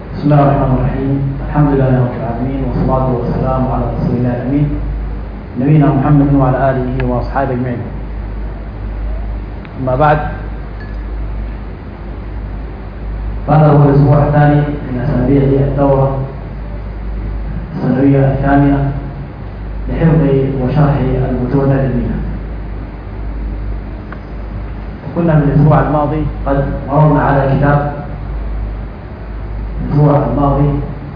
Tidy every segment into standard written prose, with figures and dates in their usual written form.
بسم الله الرحمن الرحيم. الحمد لله رب العالمين، والصلاة والسلام على رسول الله الأمين نبينا محمد وعلى آله وأصحابه أجمعين. أما بعد، فهذا هو الأسبوع الثاني من أسابيع الدورة السنوية الثامنة لحفظ وشرح المتون العلمية. وكنا من الأسبوع الماضي قد مررنا على كتاب الأسبوع الماضي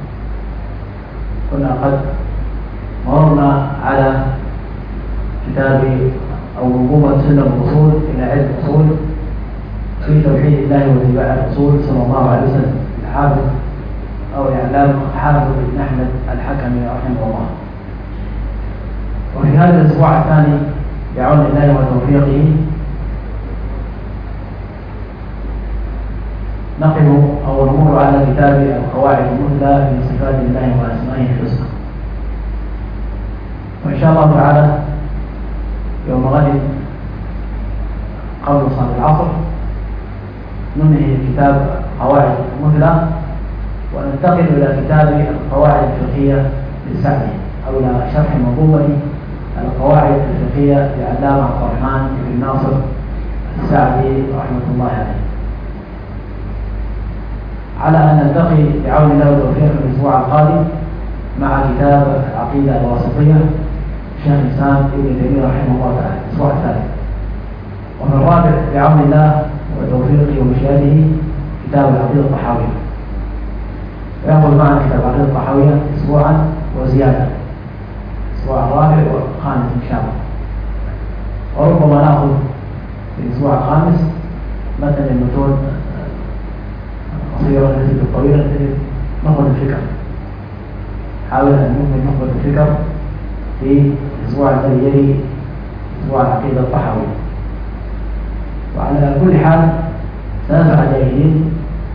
كنا قد مررنا على كتاب أو منظومة سلم الوصول إلى علم الأصول في توحيد الله واتباع الرسول صلى الله عليه وسلم الحافظ أو الإعلام حافظ بن أحمد الحكمي رحمه الله. وفي هذا الأسبوع الثاني بعون الله وتوفيقه نقف أو نمر على كتاب القواعد المثلى في صفات الله وأسمائه الحسنى. وإن شاء الله تعالى يوم غد قبل صلاة العصر ننهي كتاب القواعد المثلى وننتقل إلى كتاب القواعد الفقهية للسعدي أو إلى شرح منظومة القواعد الفقهية لعلامة عبد الرحمن بن ناصر السعدي رحمة الله عليه. على أن نلتقي بعون الله وتوفيقه الأسبوع القادم مع كتاب العقيدة الواسطية شيخ الإسلام ابن تيمية رحمه الله تعالى الأسبوع الثالث. وفي الرابع بعون الله وتوفيقه ومشيئته كتاب العقيدة الطحاوية. ويأخذ معنا كتاب العقيدة الطحاوية أسبوعا وزيادة، الأسبوع الرابع والخامس إن شاء الله. وربما نأخذ في الأسبوع الخامس مثلا المتون قصيرة التي الطويلة التي نخبط الفكر. حاول أن نكمل نخبط الفكر في الأسبوع الذي يلي أسبوع العقيدة الطحاوية. وعلى كل حال سنسعى جاهدين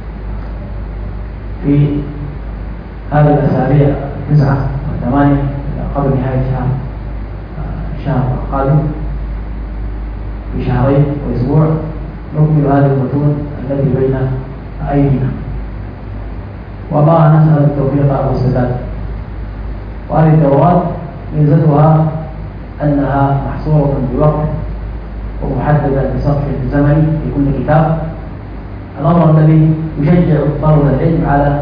في هذه الأسابيع 9 و8 قبل نهاية شهر القادم بشهرين وأسبوع نكمل هذه المتون التي بين أيدينا، والله نسأل التوفيق والسداد. وهذه الدورات ميزتها أنها محصورة بوقت ومحددة بسقف زمني لكل كتاب، الأمر الذي يشجع طلبة العلم على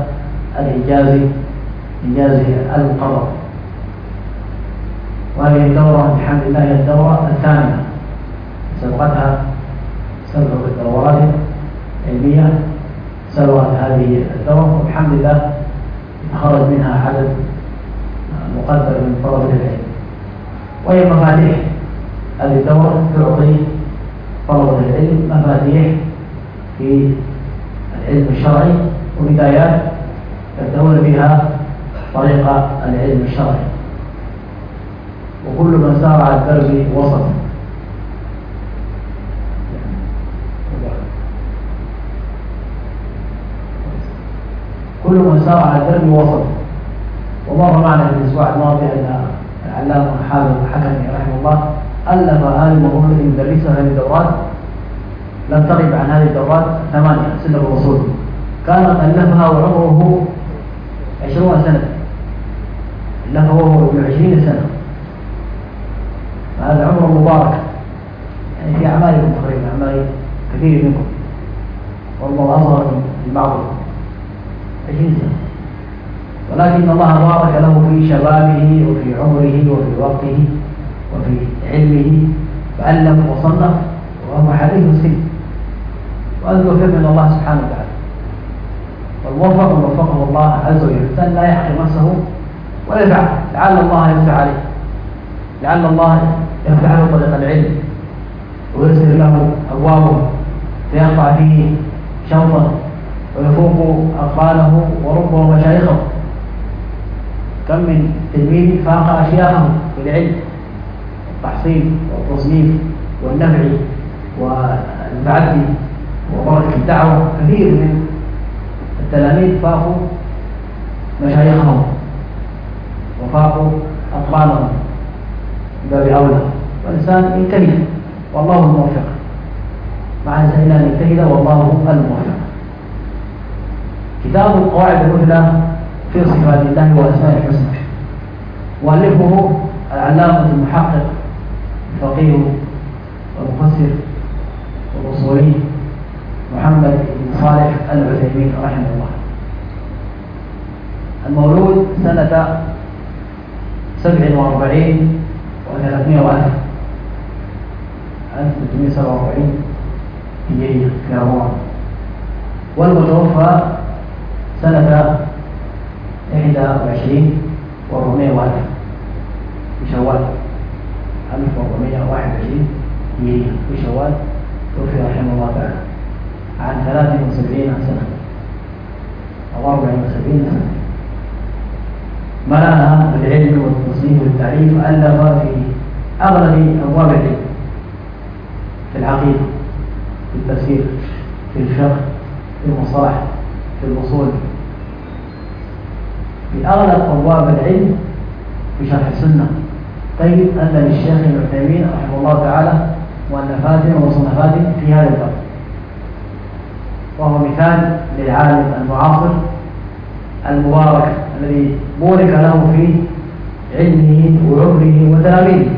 إنجاز القضاء. وهذه الدورة بحمد الله هي الدورة الثامنة، سبقتها 7 دورات علمية سبقت هذه الدورة، وبحمد الله خرج منها عدد مقدر من طلبة العلم. وهي مفاتيح هذه الدورة تعطي طلبة العلم مفاتيح في العلم الشرعي وبدايات يبدأون بها طريق العلم الشرعي. وكل من سار على الدرب وسط. كل من سار على الدرب وسط. ومر معنا في الأسبوع الماضي أن العلامة حافظ الحكمي رحمه الله ألف هذه المنظومة التي يدرسها هذه الدورات، لم تغب عن هذه الدورات 8 سلم الوصول. كان ألفها وعمره 20 سنة، ألفها وهو 20 سنة، فهذا عمر مبارك يعني في أعمالكم تقريبا، أعمال كثير منكم والله أصغر من بعضهم 20 سنة، ولكن الله بارك له في شبابه وفي عمره وفي وقته وفي علمه، فألف وصنف وهو حديث السن. وهذا توفيق من الله سبحانه وتعالى، والموفق وفقه الله عز وجل. الإنسان لا يحقر نفسه ولا يفعل، لعل الله يفتح عليه، لعل الله يفتح له طريق العلم ويرسل له أبوابه فيقطع فيه شوطا ويفوق أقباله وربه مشايخه. كم من تلميذ فاق أشياخه في العلم والتحصيل والتصنيف والنفع والتعدي وبركة الدعوة. كثير من التلاميذ فاقوا مشايخهم وفاقوا أقبالهم باب أولى. والإنسان يجتهد والله الموفق، مع الإنسان أن يجتهد والله الموفق. كتاب القواعد المثلى في صفات الله وأسمائه الحسنى، مؤلفه العلامة المحقق الفقيه والمفسر والأصولي محمد بن صالح العثيمين رحمه الله، المولود سنة 47 و300 وألف 1347 هجرية في رمضان، والمتوفى سنة 21 و400 وألف في شوال 1421 هجرية في شوال، توفي رحمه الله تعالى عن 73 سنة أو 74 سنة. ملأها بالعلم والتصنيف والتعريف، ألف في أغلب أبواب العلم، في العقيدة، في التفسير، في الفقه، في المصطلح، في الأصول، في أغلب أبواب العلم، في شرح السنة. طيب أن للشيخ ابن عثيمين رحمه الله تعالى مؤلفات ومصنفات في هذا الباب، وهو مثال للعالم المعاصر المبارك الذي بورك له في علمه وعمره وتلاميذه.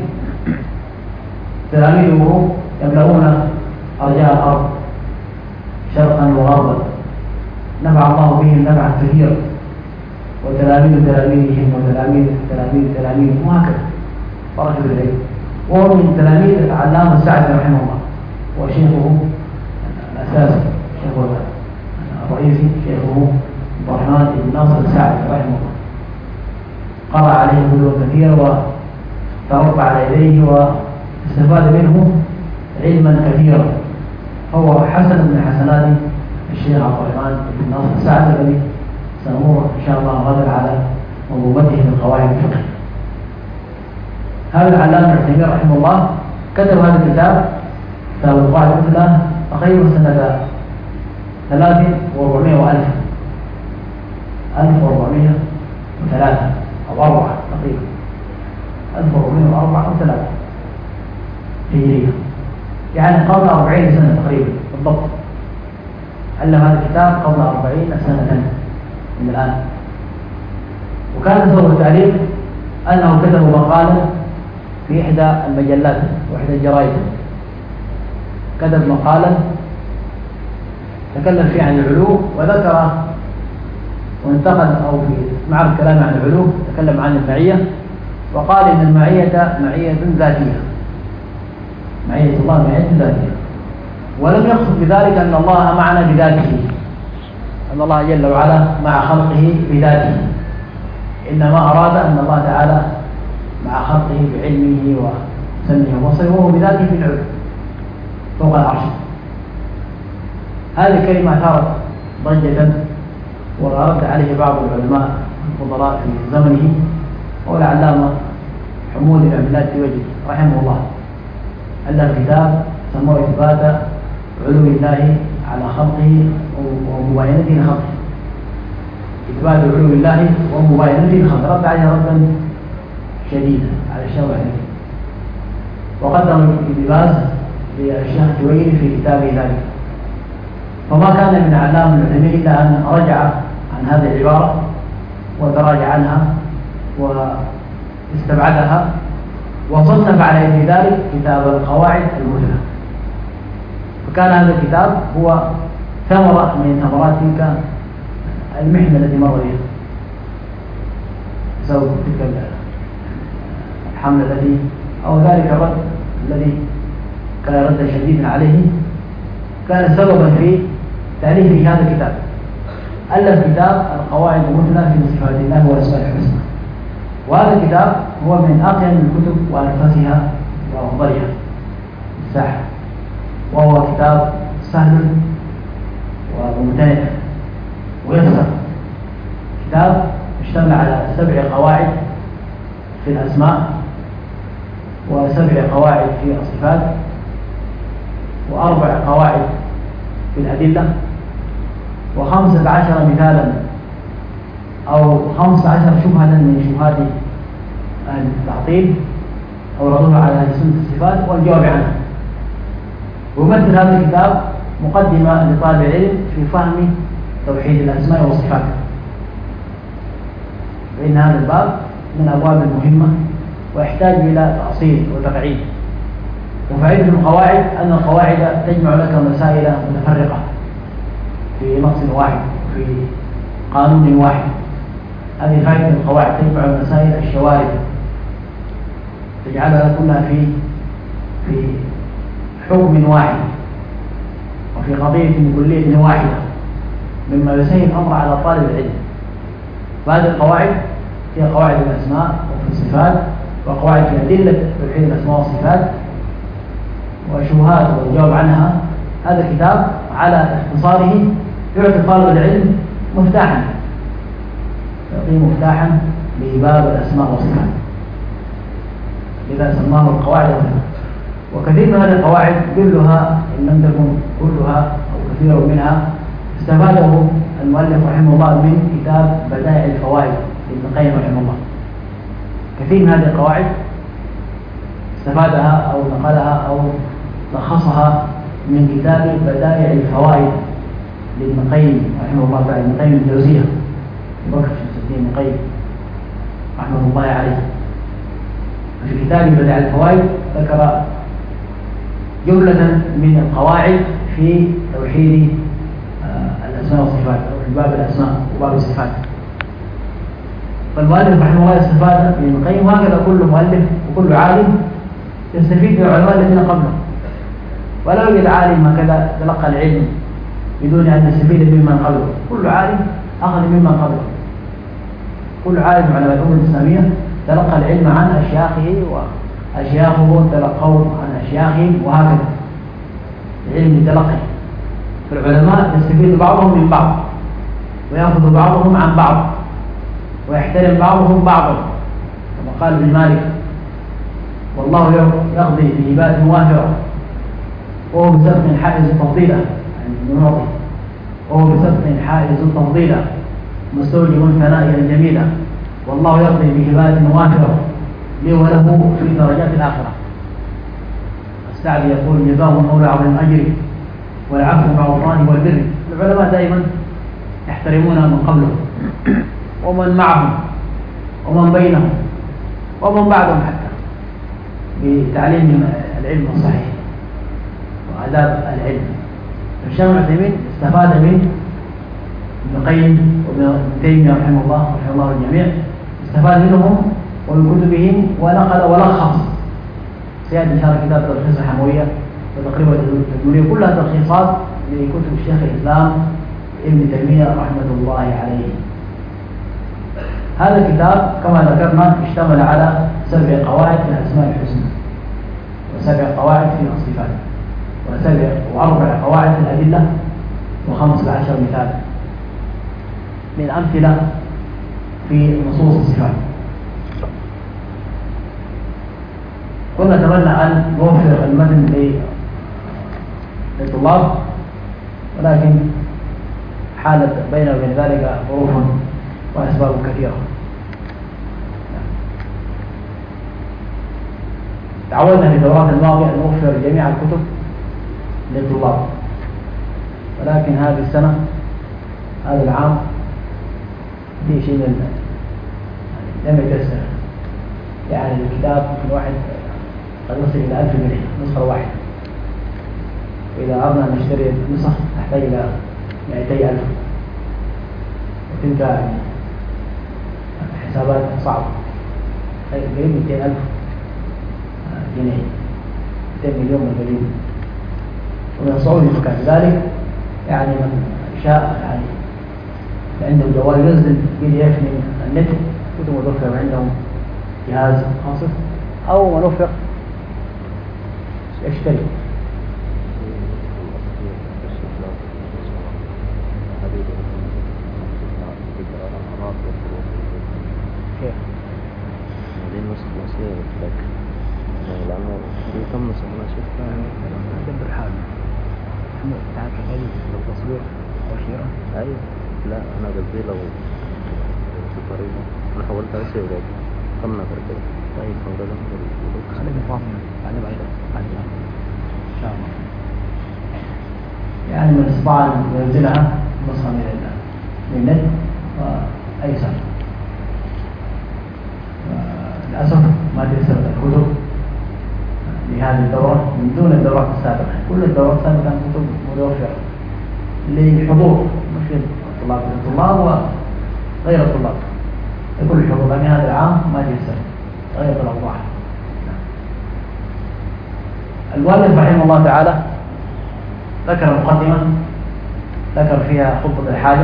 تلاميذه يملؤون أرجاء الأرض شرقا وغربا، نفع الله بهم نفعا كثيرا، وتلاميذ تلاميذهم وتلاميذ تلاميذ تلاميذهم وهكذا بركة العلم. وهو من تلاميذ العلامة السعدي رحمه الله، وشيخه الأساسي شيخه الرئيسي شيخه عبد الرحمن بن ناصر السعدي رحمه الله، قرأ عليه كتبا كثيرا وتربى على يديه واستفاد منه علما كثيرا. هو حسن من حسنات الشيخ عبد الرحمن بن ناصر السعدي الذي سنمر إن شاء الله غدا على منظومته من قواعد الفقه. هذا العلامة ابن تيمية رحمه الله كتب هذا الكتاب كتاب القواعد المثلى تقريبا سنة 3400 وألف 1403 أو 4 تقريبا 1404 أو 3 هجرية، يعني قبل 40 سنة تقريبا بالضبط. ألف هذا الكتاب قبل 40 سنة من الآن. وكان سبب التعليق أنه كتب مقالا في إحدى المجلات وإحدى الجرائد، كتب مقالا تكلم فيه عن العلو، وذكر وانتقل أو في معرض كلام عن العلو تكلم عن المعية، وقال إن المعية معية ذاتية، معية الله معية ذاتية، ولم يقصد بذلك أن الله معنا بذاته، أن الله جل وعلا مع خلقه بذاته، إنما أراد أن الله تعالى مع خلقه بعلمه وسمعه وبصره وهو بذاته في العلو فوق العرش. هذه الكلمة أثارت ضجة ورد عليه بعض العلماء الفضلاء في زمنه، هو العلامة حمود بن عبد الله التويجري رحمه الله، ألف كتاب سموه إثبات علو الله على خلقه ومباينته لخلقه، إثبات علو الله ومباينته لخلقه، رد عليه ردا شديدا على الشيخ العثيمين، وقدم الاقتباس للشيخ التويجري في كتابه ذلك. فما كان من علامة العثيمين إلا أن رجع عن هذه العبارة وتراجع عنها واستبعدها، وصنف على يد ذلك كتاب القواعد المثلى. فكان هذا الكتاب هو ثمرة من ثمرات تلك المحنة التي مر بها بسبب تلك الحملة التي أو ذلك الرد الذي كان ردا شديدا عليه، كان سببا في تأليف هذا الكتاب. ألف كتاب القواعد المثلى في صفات الله وأسمائه الحسنى، وهذا الكتاب هو من أقيم الكتب وأنفسها وأفضلها الساحة، وهو كتاب سهل وممتنع ويسر، كتاب اشتمل على 7 قواعد في الأسماء و7 قواعد في الصفات و4 قواعد في الأدلة و15 مثالا أو 15 شبهة من شبهات التعطيل أو ردوها على سنة الصفات والجواب عنها. ويمثل هذا الكتاب مقدمة لطالب العلم في فهم توحيد الأسماء والصفات، فإن هذا الباب من الأبواب المهمة ويحتاج إلى تأصيل وتقعيد. وفائدة القواعد أن القواعد تجمع لك مسائل متفرقة في نص واحد في قانون واحد. هذه فائدة القواعد، تجمع المسائل الشوارد، تجعلها كلها في حكم واحد وفي قضية كلية واحدة، مما يسهل الأمر على طالب العلم. وهذه القواعد هي قواعد الأسماء وفي الصفات، وقواعد في أدلة توحيد الأسماء والصفات وشبهات والجواب عنها. هذا الكتاب على اختصاره يعطي طالب العلم مفتاحا، يعطيه مفتاحا لباب الأسماء والصفات، إذا سماه القواعد. وكثير من هذه القواعد كلها إن لم تكن كلها أو كثير منها استفاده المؤلف رحمه الله من كتاب بدائع الفوائد لابن القيم رحمه الله. كثير من هذه القواعد استفادها أو نقلها أو لخصها من كتاب بدائع الفوائد لابن القيم رحمه الله تعالى، ابن القيم الجوزية، بكر شمس الدين ابن القيم رحمه الله عليه. في كتاب بدائع الفوائد ذكر جملة من القواعد في توحيد الأسماء والصفات أو في باب الأسماء وباب الصفات. فالمؤلف رحمه الله استفاد من ابن القيم، وهكذا كل مؤلف وكل عالم يستفيد من العلماء الذين قبله. ولا يوجد عالم هكذا تلقى العلم بدون أن يستفيد ممن قبله، كل عالم أخذ ممن قبله. كل عالم من علماء الأمة الإسلامية تلقى العلم عن أشياخه وأشياخه تلقوا عن أشياخهم، وهكذا العلم تلقي. فالعلماء يستفيد بعضهم من بعض، ويأخذ بعضهم عن بعض، ويحترم بعضهم بعضا، كما قال ابن مالك: والله يقضي بهبات وافرة وهو بسبق حائز تفضيلا، يعني المناطق، وهو بسبق حائز تفضيلا مستوجب ثنائيا جميلا، والله يقضي بهبات وافرة لي وله في درجات الآخرة. السعدي يقول: جزاه المولى عظيم أجري والعفو مع الغفران والبر. العلماء دائما يحترمون من قبلهم ومن معهم ومن بينهم ومن بعدهم، حتى بتعليم العلم الصحيح وآداب العلم. الشيخ ابن عثيمين استفاد من ابن القيم وابن تيمية رحمه الله الجميع، استفاد منهم ومن كتبهم، ونقل ولخص. سيأتي إن شاء الله كتاب تلخيص الحموية وتقريبا التدمرية، كلها تلخيصات لكتب الشيخ الإسلام ابن تيمية رحمة الله عليه. هذا الكتاب كما ذكرنا اشتمل على 7 قواعد في الأسماء الحسنى، و7 قواعد في الصفات، و4 قواعد في الأدلة، و15 مثال من أمثلة في نصوص الصفات. كنا نتمنى أن نوفر المتن للطلاب، ولكن حالت بيننا وبين ذلك ظروف وأسباب كثيرة. تعودنا في الدورات الماضية أن نوفر جميع الكتب للطلاب، ولكن هذه السنة هذا العام في شيء من لم يتيسر. يعني الكتاب ممكن واحد قد يصل إلى 1000 جنيه نسخة واحدة، وإذا أردنا أن نشتري نسخ نحتاج إلى 200,000، وتلك يعني حسابات صعبة. قريب 200,000 جنيه، 200 مليون من قريب. ومن الصعود المكان ذلك يعني من شاء يعني عنده جوال ينزل PDF من النت كتب متوفرة وعندهم جهاز خاص، أو منوفق يشتري. كيف؟ هذه النسخة الأصلية لك، لأنه في كم نسخة أنا شفتها دبر حالنا. محمد تعال كفاية لو تصوير أو شيء. أيوة، لا أنا قصدي لو في طريقة أنا حاولت أسوي لك كم نفر كده. طيب خلينا نفاهم بعد إن شاء الله. يعني من استطاع أن ينزلها نسخة من النت وأيسر. للأسف ما تيسرت الكتب لهذه الدورة من دون الدورات السابقة. كل الدورات السابقة كانت كتب متوفرة للحضور، مش للطلاب وغير الطلاب، لكل الحضور، لكن هذا العام ما تيسر، غير الأوضاع. المؤلف رحمه الله تعالى ذكر مقدمة ذكر فيها خطبة الحاجة،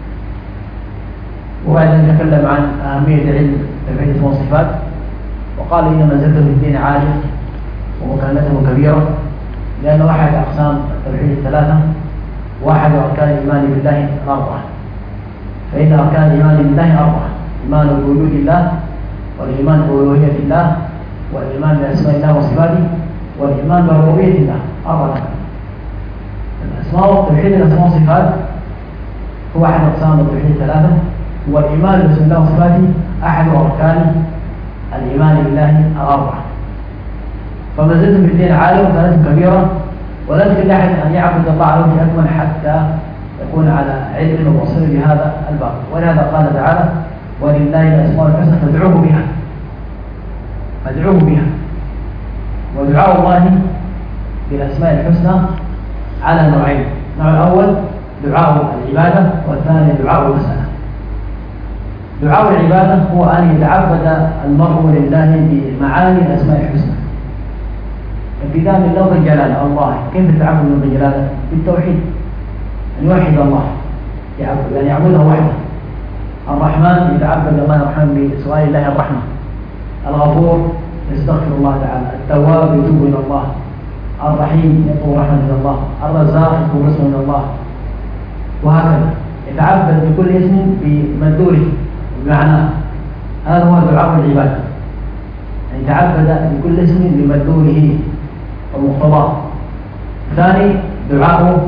وبعدين تكلم عن أهمية علم توحيد الأسماء والصفات، وقال إن منزلته في الدين عالية ومكانته كبيرة، لأن أحد أقسام التوحيد الثلاثة واحد أركان الإيمان بالله الأربعة. فإن أركان الإيمان بالله أربعة: إيمان بوجود الله، والإيمان بألوهية الله، والإيمان بأسماء الله وصفاته، والإيمان بربوبية الله. أربعة. الأسماء توحيد الأسماء والصفات هو أحد أقسام التوحيد الثلاثة، والإيمان باسم الله وصفاته أحد أركان الإيمان بالله الأربعة. فمنزلته في الدين عالية ومكانته كبيرة، ولا يمكن لأحد أن يعبد الله على وجه أكمل حتى يكون على علم وبصير بهذا الباب. ولهذا قال تعالى: ولله الأسماء الحسنى فادعوه بها. فادعوه بها. ودعاء الله بالأسماء الحسنى على نوعين: النوع الأول دعاء العبادة، والثاني دعاء المسألة. دعاء العبادة هو أن يتعبد المرء لله بمعاني الأسماء الحسنى، ابتداء من لفظ الجلالة الله. كيف التعبد من لفظ الجلالة؟ بالتوحيد، أن يوحد الله، يعني يعبده وحده. الرحمن يتعبد الله الرحمن بسؤال الله الرحمة. الغفور يستغفر الله تعالى. التواب يتوب إلى الله. الرحيم يطلب رحمة من الله. الرزاق يطلب رزق من الله، وهكذا. يتعبد بكل اسم بمدلوله بمعناه. هذا هو دعاء العبادة، يعني يتعبد بكل اسم بمدلوله ومقتضاه. الثاني دعاء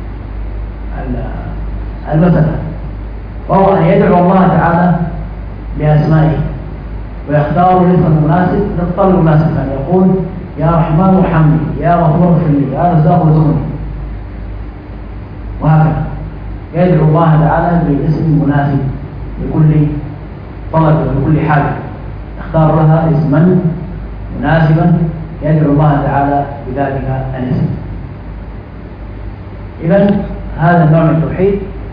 المسألة، وهو أن يدعو الله تعالى بأسمائه ويختار الاسم المناسب للطلب المناسب، أن يقول: يا رحمن ارحمني، يا غفور اغفر لي، يا رزاق ارزقني، وهكذا. يدعو الله تعالى بالاسم المناسب لكل طلب ولكل حاجة، اختار لها اسما مناسبا يدعو الله تعالى بذلك الاسم. إذن هذا النوع من التوحيد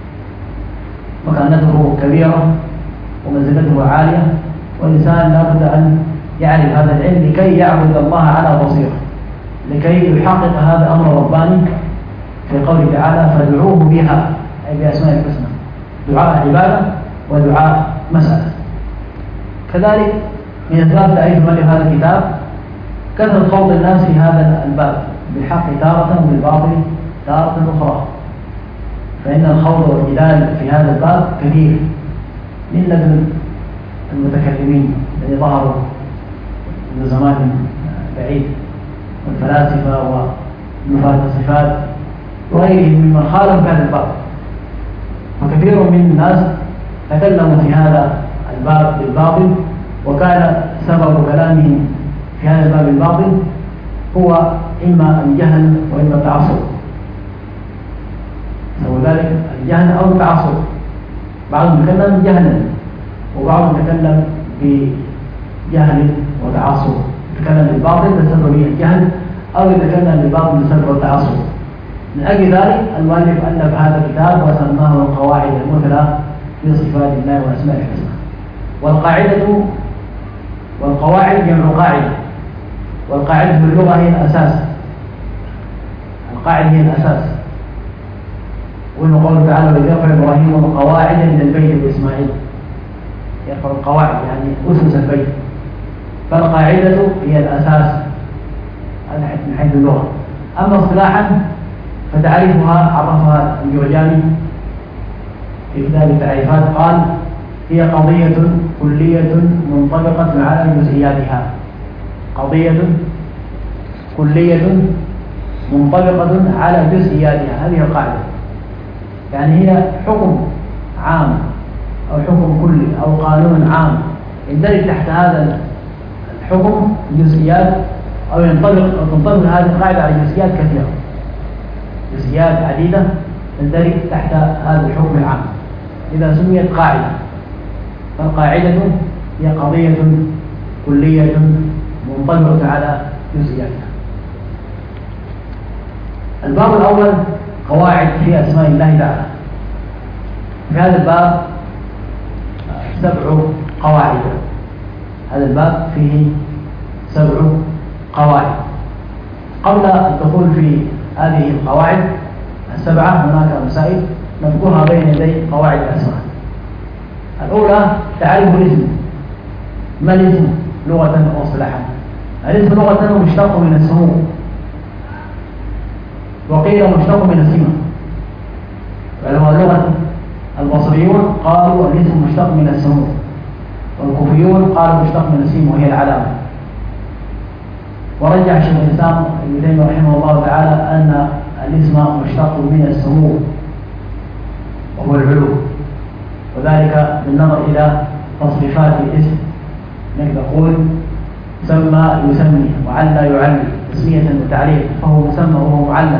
مكانته كبيرة ومنزلته عالية، والإنسان لابد أن يعرف هذا العلم لكي يعبد الله على بصيرة، لكي يحقق هذا الأمر الرباني في قوله تعالى: فادعوه بها، أي بأسماء الحسنى. دعاء عبادة ودعاء مسألة. كذلك من أسباب تأليف مؤلف هذا الكتاب كثرة خوض الناس في هذا الباب، بالحق تارة وبالباطل تارة أخرى. فإن الخوض والجدال في هذا الباب كثير من لدن المتكلمين الذين ظهروا من زمان بعيد، والفلاسفة ونفاة الصفات وغيرهم ممن خالف هذا الباب. وكثير من الناس تكلموا في هذا الباب بالباطل، وكان سبب كلامهم في هذا الباب الباطل هو إما الجهل وإما التعصب. وذلك الجهل أو التعصب، بعضهم يتكلم جهلا وبعضهم يتكلم بجهل وتعصب، يتكلم بالباطل بسبب الجهل أو يتكلم بالباطل بسبب التعصب. من أجل ذلك المؤلف ألف هذا الكتاب وسماه القواعد المثلى في صفات الله وأسماء الحسنى. والقواعد جمع قاعدة، والقاعدة في اللغة هي الأساس. القاعدة هي الأساس. وقوله تعالى: وإذ يرفع إبراهيم القواعد من البيت وإسماعيل. يرفع القواعد يعني أسس البيت، فالقاعدة هي الأساس من حيث اللغة. أما اصطلاحا فتعريفها عرفها الجرجاني في كتاب التعريفات، قال: هي قضية كلية منطبقة على جزئياتها. قضية كلية منطبقة على جزئياتها، هذه القاعدة. يعني هي حكم عام أو حكم كلي أو قانون عام يندرج تحت هذا الحكم جزئيات، أو تنطبق هذه القاعدة على جزئيات كثيرة، جزئيات عديدة تندرج تحت هذا الحكم العام. إذا سميت قاعدة فالقاعدة هي قضية كلية منطبقة على جزئياتها. الباب الأول قواعد في أسماء الله تعالى. في هذا الباب 7 قواعد. هذا الباب فيه 7 قواعد. قبل الدخول في هذه القواعد 7 هناك مسائل نذكرها بين يدي قواعد الأسماء. الأولى تعريف الاسم. ما الاسم لغة واصطلاحا؟ الاسم لغة مشتق من السمو، وقيل مشتق من السمة. اللغة البصريون قالوا الاسم مشتق من السمو، والكوفيون قالوا مشتق من السمة وهي العلامة. ورجح شيخ الإسلام ابن تيمية رحمه الله تعالى أن الاسم مشتق من السمو وهو العلو، وذلك بالنظر إلى تصريفات الاسم. نقول سمى يسمي وعلى يعلي تسمية وتعليل، فهو مسمى وهو معلى.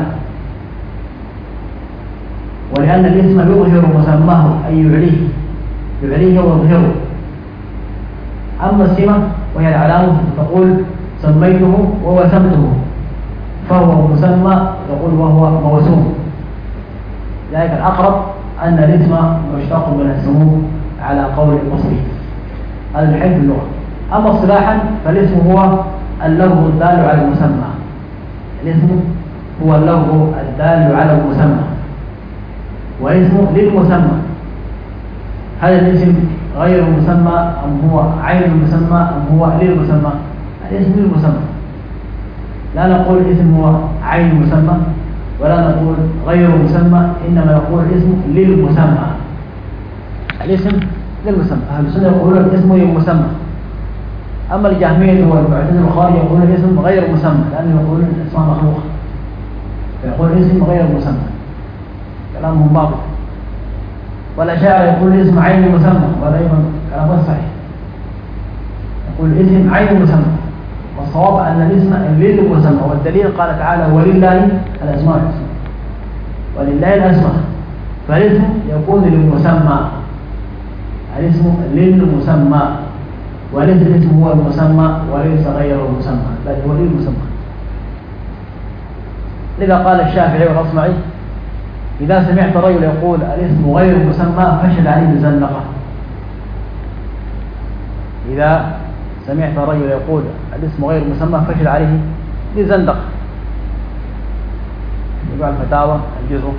ولأن الاسم يظهر مسماه أي يعليه ويظهره. أما السمة وهي العلامة تقول سميته ووسمته، فهو مسمى تقول وهو موسوم. لذلك الأقرب أن الاسم مشتق من السمو على قول البصري. هذا من حيث اللغة. أما اصطلاحا فالاسم هو اللفظ الدال على المسمى. الاسم هو اللفظ الدال على المسمى، واسم للمسمى. هذا الاسم غير المسمى أم هو عين المسمى أم هو للمسمى؟ الاسم للمسمى. لا نقول الاسم هو عين المسمى ولا نقول غير مسمى، إنما نقول الاسم للمسمى. الاسم للمسمى. أهل السنة يقولون الاسم للمسمى. أما الجهمية والمعتزلة الخوارج يقولون الاسم غير مسمى، لأنهم يقولون الاسم مخلوق، فيقول الاسم غير مسمى. كلامهم باطل. والأشاعرة يقول الاسم عين المسمى، وهذا أيضا كلام غير صحيح. يقول الاسم عين المسمى، والصواب أن الاسم للمسمى. والدليل قال تعالى ولله الأسماء الحسنى، ولله الأسماء. فالاسم يكون للمسمى، الاسم للمسمى، وليس الاسم هو المسمى وليس غير المسمى، بل هو للمسمى. لذا قال الشافعي والأصمعي إذا سمعت رجل يقول الاسم غير المسمى فاشهد عليه بالزندقة. إذا سمعت رجل يقول الاسم غير المسمى فاشهد عليه بالزندقة. يبقى الفتاوى الجزء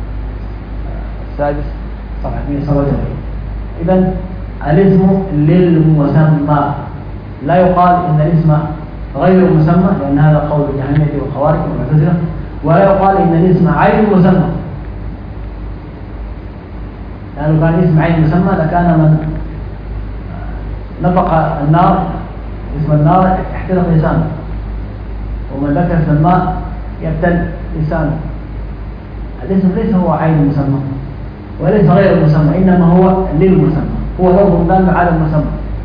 6 صفحة 177. إذن الاسم للمسمى، لا يقال إن الاسم غير مسمى، لأن هذا قول الجهمية والخوارج والمعتزلة، ولا يقال إن الاسم عين مسمى، لأنه كان اسم عين مسمى لكان من نفق النار اسم النار يحترق لسانه، ومن ذكر اسم الماء يبتل لسانه. الاسم ليس هو عين مسمى وليس غير المسمى، إنما هو للمسمى، هو لفظ دال على المسمى.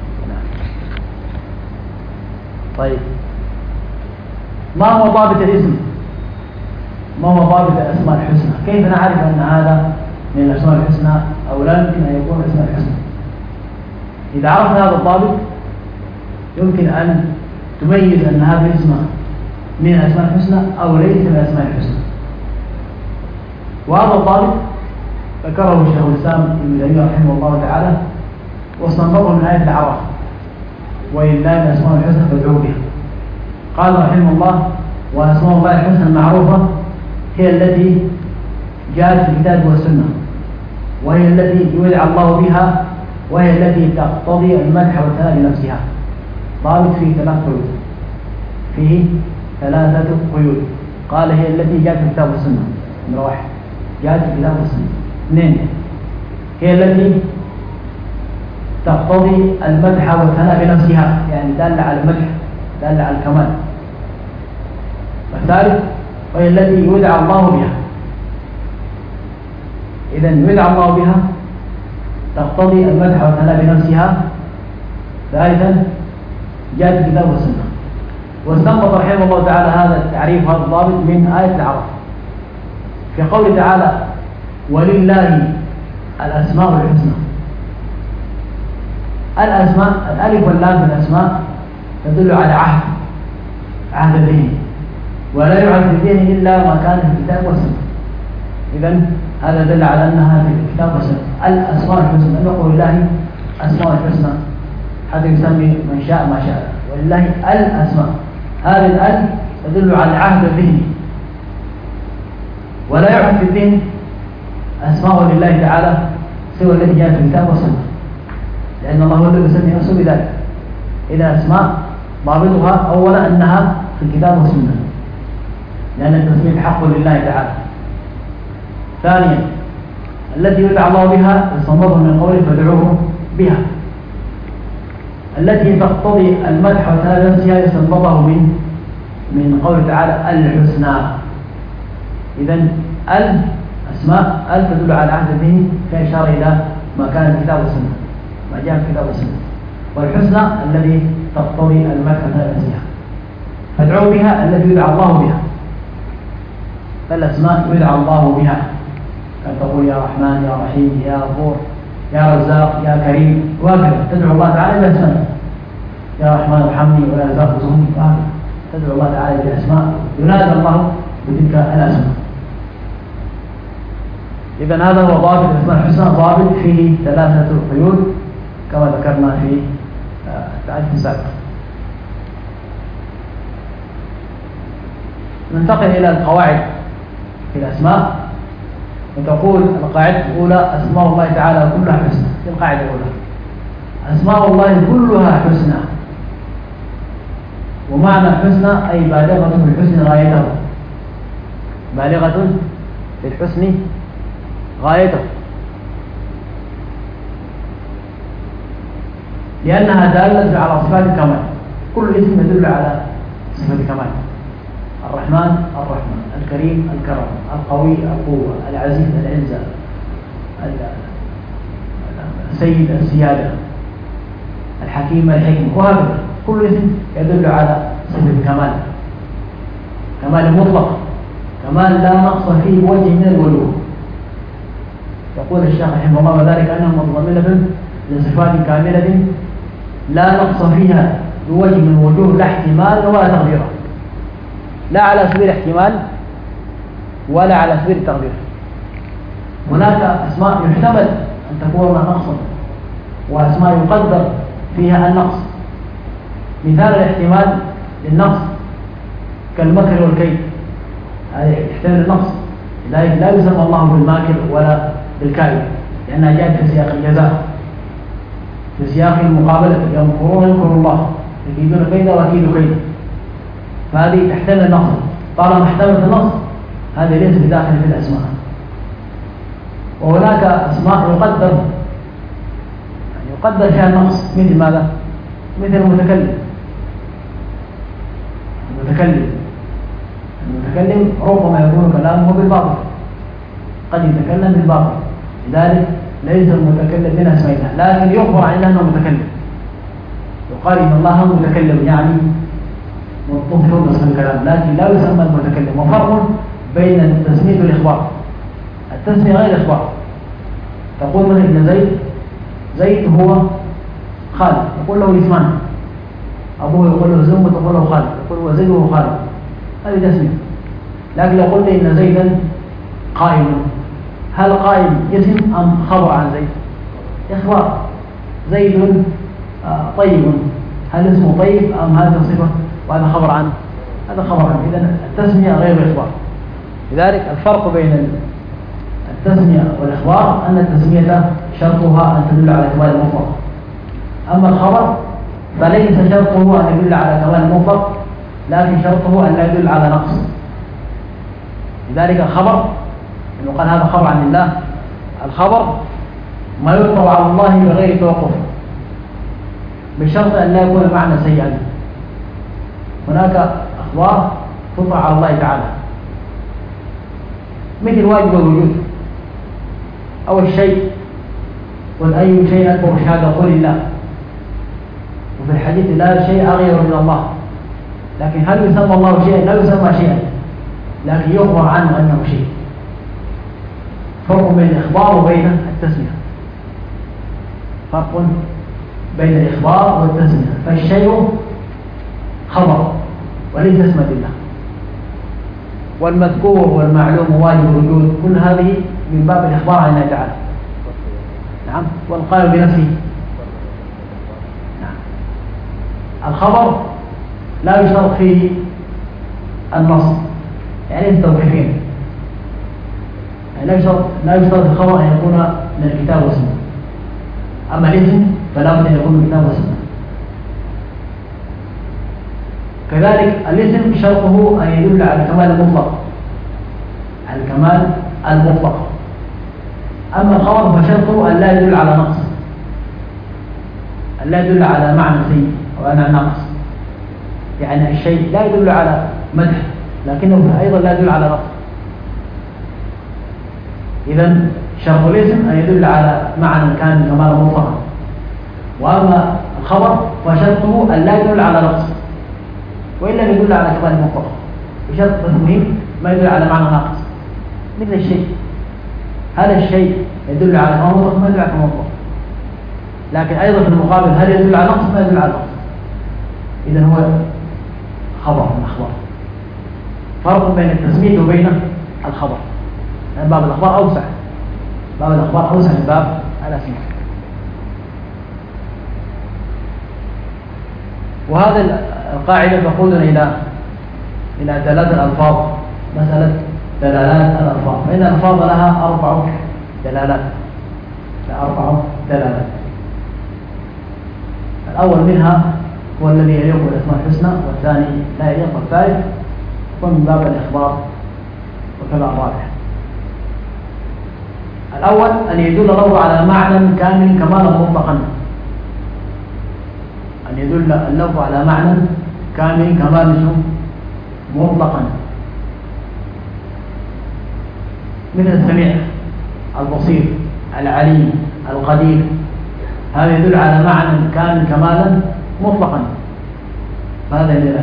طيب، ما هو ضابط الاسم؟ ما هو ضابط الأسماء الحسنى؟ كيف نعرف أن هذا من الأسماء الحسنى أو لا يمكن أن يكون الأسماء الحسنى؟ إذا عرفنا هذا الضابط يمكن أن تميز أن هذا الاسم من الأسماء الحسنى أو ليس من الأسماء الحسنى. وهذا الضابط ذكره شيخ الإسلام ابن تيمية رحمه الله تعالى واستنبطه من آية الأعراف ولله الأسماء الحسنى فادعوه بها. قال رحمه الله وأسماء الله الحسنى المعروفة هي التي جاءت في الكتاب والسنة، وهي التي يدعى الله بها، وهي التي تقتضي المدح والثناء بنفسها. ضابط فيه 3 قيود، فيه 3 قيود. قال هي التي جاءت في الكتاب والسنة، نمرة 1 جاءت في الكتاب والسنة. 2 هي التي تقتضي المدح والثناء بنفسها، يعني دالة على المدح، دالة على الكمال. والثالث وهي التي يدعى الله بها. إذن يدعى الله بها تقتضي المدح والثناء بنفسها. ثالثا جاءت الكتاب والسنة. واستنبط رحمه الله تعالى هذا التعريف، هذا الضابط من آية الأعراف في قوله تعالى ولله الأسماء الحسنى. الأسماء، الألف واللام في الأسماء تدل على عهد الذهن، ولا يعرف الذهن إلا ما كان في الكتاب والسنة. إذن هذا دل على أنها في الكتاب والسنة. الأسماء الحسنى، أن يقول لله أسماء الحسنى حتى يسمي من شاء ما شاء، ولله الأسماء. هذه الأل تدل على العهد الذهني، ولا يعرف في الذهن أسماء لله تعالى سوى التي جاءت في الكتاب والسنة، لأن الله هو الذي يسمي نفسه بذلك. إذا أسماء ضابطها أولا أنها في الكتاب والسنة، لأن التسمية حق لله تعالى. ثانيا التي يدعى الله بها يستنبط من قوله فادعوه بها. التي تقتضي المدح وثناء نفسها يستنبطه من قوله تعالى الحسنى. إذن الأسماء تدل على العهد الذهني كإشارة إلى ما كان في الكتاب والسنة، ما جاء في الكتاب والسنة. والحسنى الذي تقتضي المدح وثناء نفسها. فادعوا بها التي يدعى الله بها، فالأسماء يدعى الله بها، كان تقول يا رحمن يا رحيم يا غفور يا رزاق يا كريم، وهكذا تدعو الله تعالى بأسماء. يا رحمن ارحمني ويا رزاق ارزقني، وهكذا تدعو الله تعالى بأسماء، ينادى الله بتلك الأسماء. إذن هذا هو ضابط الأسماء الحسنى، ضابط فيه 3 قيود كما ذكرنا في التعريف السابق. ننتقل إلى القواعد في الأسماء، وتقول القاعدة الأولى أسماء الله تعالى كلها حسنى. في القاعدة الأولى أسماء الله كلها حسنى، ومعنى حسنى أي بالغة في الحسن غايته، بالغة في الحسن غايته، لأنها دالة على صفات الكمال. كل اسم يدل على صفة الكمال. الرحمن الرحمن، الكريم الكرم، القوي القوة، العزيز العزة، السيد السيادة، الحكيم الحكم، وهكذا. كل اسم يدل على صفة الكمال، كمال مطلق، كمال لا نقص فيه بوجه من الوجوه. يقول الشيخ رحمه الله وذلك أنها متضمنة لصفات كاملة لا نقص فيها بوجه من الوجوه، لا احتمال ولا تقدير، لا على سبيل الاحتمال ولا على سبيل التقدير. هناك أسماء يحتمل أن تكون نقصا، وأسماء يقدر فيها النقص. مثال الاحتمال للنقص كالمكر والكيد، هذا يحتمل النقص، لا يسمى الله بالماكر ولا بالكائد، لأنها جاءت في سياق الجزاء، في سياق المقابلة، يمكرون يمكر الله يكيدون كيدا وأكيد كيدا، فهذه تحتمل النقص. طالما احتملت النقص هذه ليس بداخل في الأسماء. وهناك أسماء يقدر فيها النقص، مثل ماذا؟ مثل المتكلم. المتكلم ربما يكون كلامه بالباطل، قد يتكلم بالباطل، لذلك ليس المتكلم من أسماء الله، لكن يخبر عن أنه متكلم، يقال إن الله متكلم، يعني مطلوب اسم الكلام، لكن لا يسمى المتكلم. وفرق بين التسمية والإخبار. التسمية غير الإخبار. تقول مثلا إن زيد هو خالد، يقول له اسمان، أبوه يقول له زم، تقول له خالد، يقول هو زيد وهو خالد، هذه تسمية. لكن لو قلت إن زيدا قائم، هل قائم اسم أم خبر عن زيد؟ إخبار. زيد طيب، هل اسمه طيب أم هذا صفة وهذا خبر عنه؟ هذا خبر عنه. إذن التسمية غير الإخبار. لذلك الفرق بين التسمية والإخبار أن التسمية شرطها أن تدل على كمال المطلق، أما الخبر فليس شرطه أن يدل على كمال المطلق، لكن شرطه أن لا يدل على نقص. لذلك الخبر إنه قال هذا خبر عن الله، الخبر ما يطلق على الله بغير توقف، بشرط أن لا يكون معنى سيئا. هناك أخبار تطلق على الله تعالى، مثل واجب الوجود أو الشيء، قل أي شيء أكبر شهادة، قل الله. وفي الحديث لا شيء أغير من الله، لكن هل يسمى الله شيئا؟ لا يسمى شيئا، لكن يخبر عنه أنه شيء. فرق بين الإخبار وبين التسمية، فرق بين الإخبار والتسمية. فالشيء خبر وليس اسم لله، والمذكور والمعلوم واجب الوجود كل هذه من باب الإخبار عن الله تعالى. نعم. والقائل بنفسه. نعم. الخبر لا يشترط فيه النص، يعني ليس توقيفين، يعني لا يشترط الخبر أن يكون من الكتاب والسنة. أما الاسم فلا بد أن يكون من الكتاب والسنة. كذلك الاسم شرطه أن يدل على الكمال المطلق، على الكمال المطلق. أما الخبر فشرطه أن لا يدل على نقص، أن لا يدل على معنى سيء أو على نقص، يعني الشيء لا يدل على مدح لكنه أيضا لا يدل على نقص. إذن شرط الاسم أن يدل على معنى كان كمال مطلقا، وأما الخبر فشرطه أن لا يدل على نقص وإلا يدل على كمال مطلق، بشرط مهم ما يدل على معنى ناقص. مثل الشيء، هذا الشيء يدل على كمال مطلق ما يدل على كمال مطلق، لكن أيضا في المقابل هل يدل على نقص ما يدل على نقص. إذن هو خبر من الأخبار. فرق بين التسمية وبين الخبر، يعني باب الأخبار أوسع، باب الأخبار أوسع من باب الأسماء. وهذا القاعدة تقودنا إلى دلالات الألفاظ، مسألة دلالات الألفاظ. فإن الألفاظ لها 4 دلالات، الأول منها هو الذي يليق بالأسماء الحسنى، والثاني لا يليق، والثالث هو من باب الإخبار، وكذا الرابع. الأول أن يدل اللفظ على معنى كامل كمالا مطلقا، أن يدل اللفظ على معنى كامل كمالا مطلقا، مثل السميع، البصير، العليم، القدير. هذا يدل على معنى كامل كمالا مطلقا. هذا من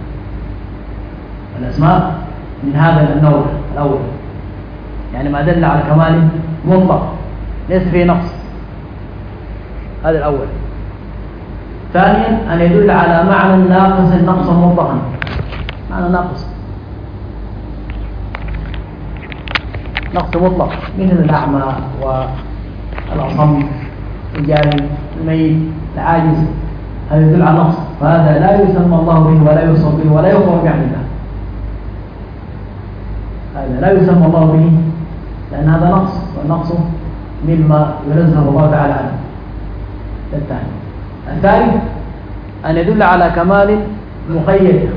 الأسماء من هذا النوع الأول، يعني ما دل على كمال مطلق ليس فيه نقص. هذا الأول. ثانيا أن يدل على معنى ناقص نقصا مطلقا، معنى ناقص نقص مطلق، مثل الأعمى والأصم، الجاهل، الميت، العاجز. هذا يدل على نقص، فهذا لا يسمى الله به ولا يوصف به ولا يخبر به عن الله. هذا لا يسمى الله به لأن هذا نقص، والنقص مما ينزه الله تعالى عنه. الثاني. الثالث أن يدل على كمال مقيد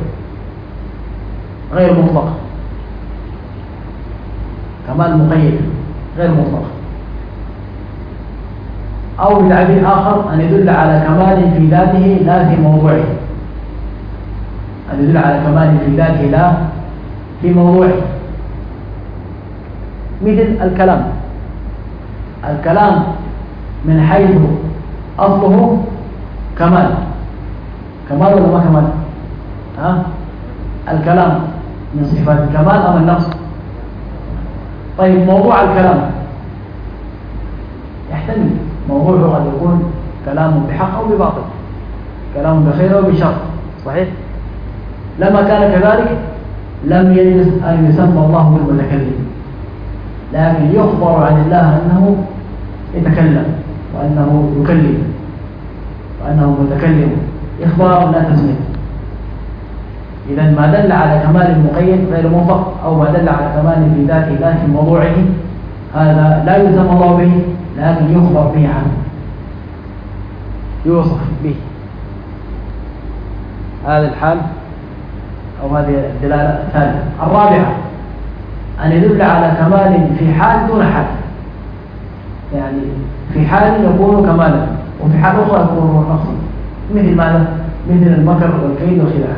غير مطلق، كمال مقيد غير مطلق. أو بتعبير آخر أن يدل على كمال في ذاته لا في موضوعه، أن يدل على كمال في ذاته لا في موضوعه. مثل الكلام من حيث أصله كمال ولا ما كمال؟ الكلام من صفات الكمال أم النقص؟ طيب موضوع الكلام يحتمل، موضوعه قد يكون كلام بحق أو بباطل، كلام بخير أو بشر، صحيح؟ لما كان كذلك لم يجوز أن يسمى الله بالمتكلم، لكن يخبر عن الله أنه يتكلم وأنه يكلم وأنه متكلم، إخبار لا تسمية. إذا ما دل على كمال مقيد غير مطلق، أو ما دل على كمال في ذاته لا في موضوعه، هذا لا يسمى الله به لكن يخبر به عنه، يوصف به. هذا الحال أو هذه الدلالة الثالثة. الرابعة أن يدل على كمال في حال دون حال، يعني في حال يكون كمالا وفي حال أخرى يكون نقصا. مثل ماذا؟ مثل المكر والكيد والخداع.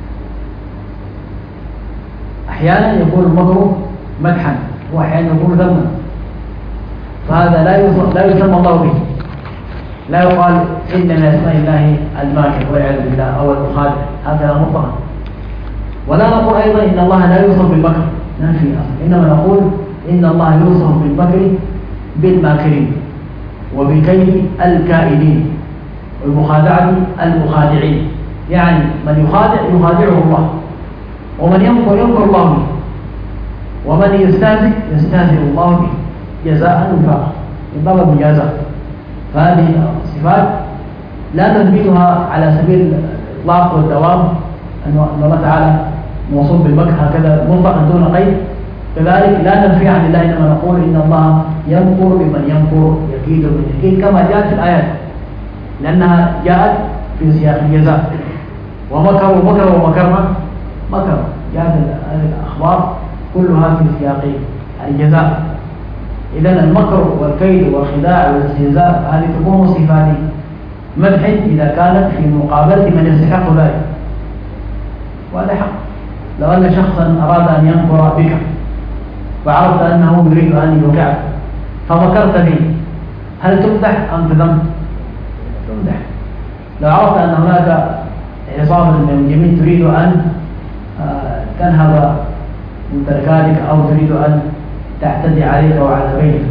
أحيانا يكون المكر مدحا وأحيانا يكون ذما، فهذا لا يسمى الله به، لا يقال إن من أسماء الله الماكر والعياذ بالله أو المخادع، هذا مطلقا. ولا نقول أيضا إن الله لا يوصف بالمكر، ننفي، إنما نقول إن الله يوصف بالمكر بالماكرين، وبكيد الكائدين، والمخادعة المخادعين. يعني من يخادع يخادعه الله، ومن يمكر يمكر الله به، ومن يستهزئ الله به جزاء وفاقا من باب المجازات. فهذه الصفات لا نثبتها على سبيل الإطلاق والدوام، أن الله تعالى موصوف بالمكر هكذا مطلقا دون قيد. كذلك لا ننفي عن الله، إنما نقول إن الله يمكر بمن يمكر، يكيد بمن يكيد، كما جاءت في الآيات، لأنها جاءت في سياق الجزاء. ومكروا ومكرنا مكر، جاءت الأخبار كلها في سياق الجزاء. إذن المكر والكيد والخداع والاستهزاء هذه تكون صفات مدح إذا كانت في مقابلة من يستحق ذلك، وهذا حق. لو أن شخصا أراد أن يمكر بك وعرفت أنه يريد أن يوقعك فمكرت به، هل تمدح أم تذم؟ تمدح. لو عرفت أن هناك عصابة من اليمين تريد أن تنهب ممتلكاتك أو تريد أن تعتدي عليك وعلى بيتك،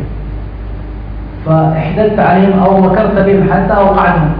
فاحتلت عليهم أو مكرت بهم حتى أوقعتهم،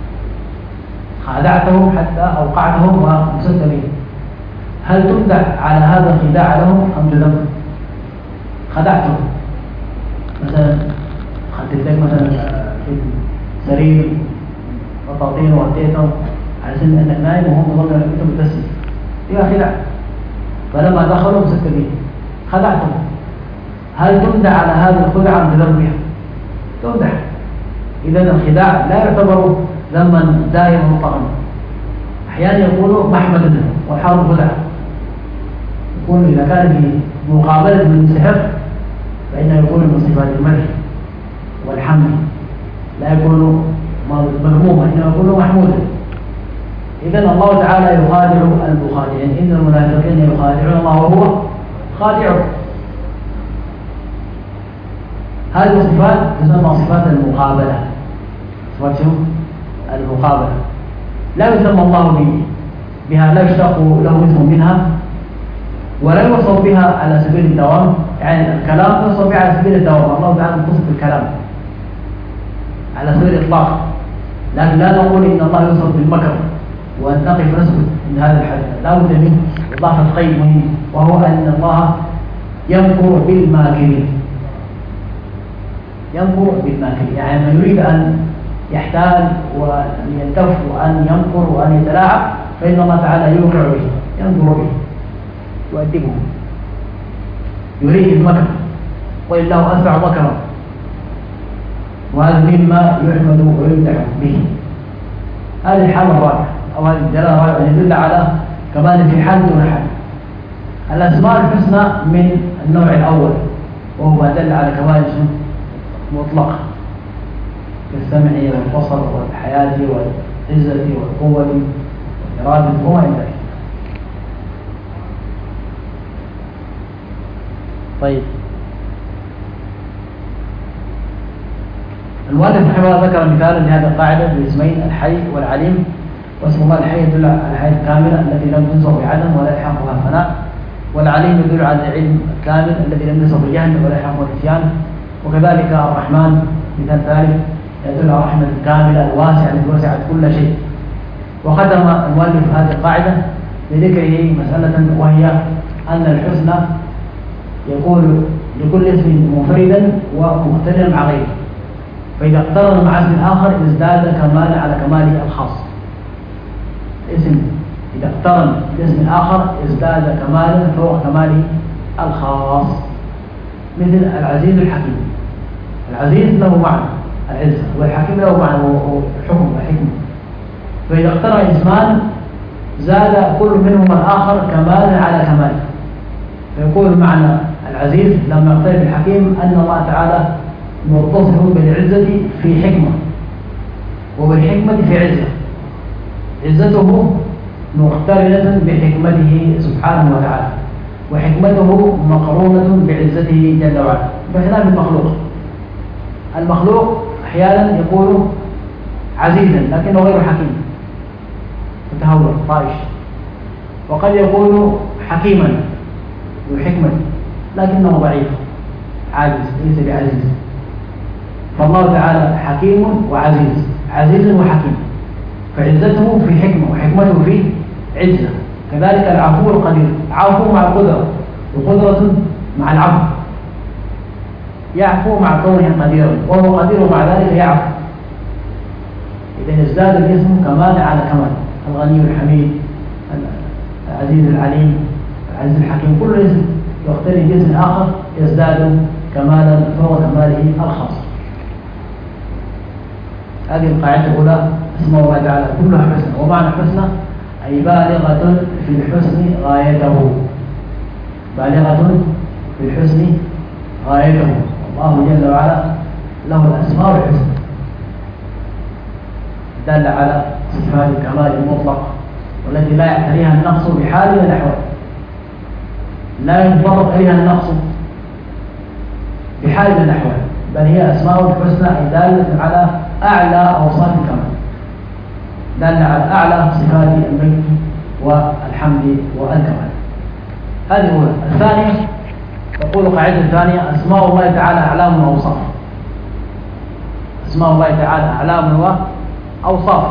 خادعتهم حتى أوقعتهم ومسكت بهم، هل تمدح على هذا الخداع لهم أم تذم؟ خدعتهم، مثلا خدت لك مثلا في سرير بطاطين ووديتهم على سن أنك نايم وهم ظنوا أنك أنت متسم، فيها خداع، فلما دخلوا مسكت بهم، خدعتهم. هل تمدح على هذه الخدعة أم تذم بها؟ تمدح. إذا الخداع لا يعتبر ذما دائما مطلقا، أحيانا يكون محمدا والحال خدعة، يكون إذا كان في مقابلة من المستحق فإنه يكون من صفات المدح والحمد، لا يكون مذموما، إنه يكون محمودا. إذن الله تعالى يخادع المخادعين، إن المنافقين يخادعون الله وهو خادعهم. هذه الصفات تسمى صفات المقابلة، صفات المقابلة، لا يسمى الله بها، لا يشتق له اسم منها، ولا يوصف بها على سبيل الدوام. يعني الكلام يوصف بها على سبيل الدوام، الله تعالى يوصف بالكلام على سبيل الإطلاق، لكن لا نقول إن الله يوصف بالمكر وأن نقف نسكت من هذا الحديث. لا بد من إضافة قيد مهم، وهو أن الله يمكر بالماكرين. يمكر بالماكرين يعني من يريد أن يحتال وأن يلتف وأن يمكر وأن يتلاعب فإن الله تعالى يوقع به، يمكر به، يؤدبه، يريد المكر، وإلا أسرع مكرا، وهذا مما يحمد ويمدح به. هذه الحالة الرابعة أو هذه الدلالة الرابعة يدل على كمال في حال دون حال. الأسماء الحسنى من النوع الأول، وهو ما دل على كمال مطلق كالسمع والبصر والحياة والعزة والقوة والإرادة وما إلى ذلك. طيب، المؤلف رحمه الله ذكر مثالا لهذه القاعدة باسمين الحي والعليم. واسم الله الحي يدل على الحياة الكاملة التي لم تنصب بعدم ولا يلحقها فناء، والعليم يدل على العلم الكامل الذي لم ينصب بجهل ولا يلحقه النسيان. وكذلك الرحمن مثال ثالث يدل على الرحمة الكاملة الواسعة التي وسعت كل شيء. وختم المؤلف هذه القاعدة بذكره مسألة، وهي أن الحسنى يكون لكل اسم منفردا ومختلفا مع غيره، فإذا اقترن مع اسم آخر ازداد كمالا على كمال الخاص. اسم إذا اقترن باسم آخر ازداد كمالا فوق كمال الخاص، مثل العزيز الحكيم. العزيز له معنى العزة، والحكيم له معنى الحكم والحكمة، فإذا اقترن اسمان زاد كل منهما الآخر كمالا على كماله، فيقول معنى العزيز لما يقترن بالحكيم أن الله تعالى متصف بالعزة في حكمة، وبالحكمة في عزة، عزته مقترنة بحكمته سبحانه وتعالى، وحكمته مقرونة بعزته جل وعلا، بخلاف المخلوق. المخلوق أحيانا يكون عزيزا لكنه غير حكيم، متهور طائش، وقد يكون حكيما ذو حكمة لكنه ضعيف، عاجز، ليس بعزيز. فالله تعالى حكيم وعزيز، عزيز وحكيم، فعزته في حكمة وحكمته في عزة. كذلك العفو القدير، عفو مع القدرة وقدرة مع العفو، يعفو مع كونه قديرا وهو قدير مع ذلك يعفو. إذا ازداد الاسم كمال على كمال، الغني الحميد، العزيز العليم، العزيز الحكيم، كل اسم يقترن باسم آخر يزداد كمالا فوق كماله الخاص. هذه القاعدة الأولى، اسم الله تعالى كلها حسنى، ومعنى حسنى أي بالغة في الحسن غايته، بالغة في الحسن غايته. الله جل وعلا له الأسماء الحسنى دل على صفات الكمال المطلق، والتي لا يعتريها النقص بحال من الأحوال، لا ينضبط إليها النقص بحال من الأحوال، بل هي أسماء الحسنى أي دالة على أعلى أوصاف الكمال، دالة على أعلى صفات المجد والحمد والكمال. هذه أولى. الثانية، تقول قاعدة الثانية: أسماء الله تعالى أعلام وأوصاف. أسماء الله تعالى أعلام وأوصاف.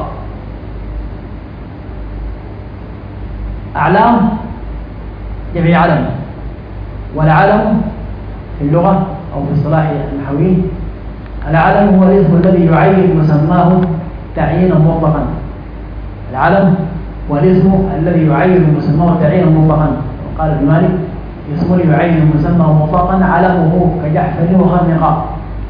أعلام جمع علم، والعلم في اللغة أو في اصطلاح النحويين، العلم هو الاسم الذي يعين مسماه تعيينا مطلقا. العلم هو الاسم الذي يعين مسماه تعيينا مطلقا. وقال ابن مالك: اسم يعين مسماه مطلقا علمه كجعفر وخرنقاء.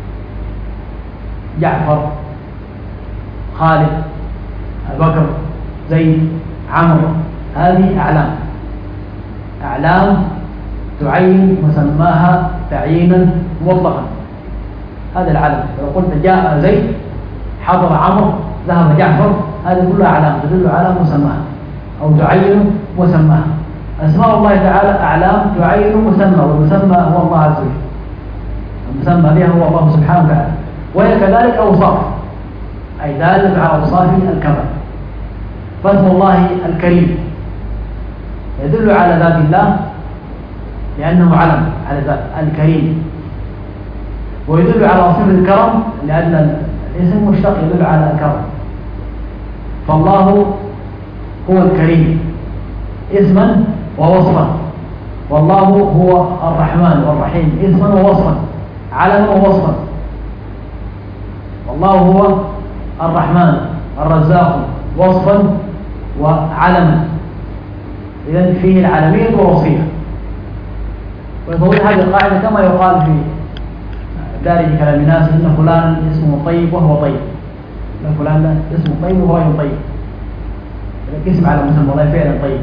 جعفر، خالد، أبو بكر، زيد، عمرو، هذه أعلام، أعلام تعين مسماها تعيينا مطلقا. هذا العلم. لو قلت جاء زيد، حضر عمرو، ذهب جعفر، هذه كلها أعلام تدل على مسماها أو تعين مسماها. أسماء الله تعالى أعلام تعين مسمى، والمسمى هو الله عز وجل، المسمى بها هو الله سبحانه وتعالى. وهي كذلك أوصاف، أي دالة على أوصاف الكمال. فاسم الله الكريم يدل على ذات الله لأنه علم على ذات الكريم، ويدل على صفة الكرم لأن الاسم مشتق يدل على الكرم. فالله هو الكريم اسما ووصفا، والله هو الرحمن والرحيم اسما ووصفا، علما ووصفا. والله هو الرحمن الرزاق وصفا وعلما. إذن فيه العالمية والوصفية. ويقول هذه القاعدة كما يقال في دارج كلام الناس: إن فلان اسمه طيب وهو طيب، إن فلان اسمه طيب وهو طيب، اسم على مسمى، والله فعلا طيب.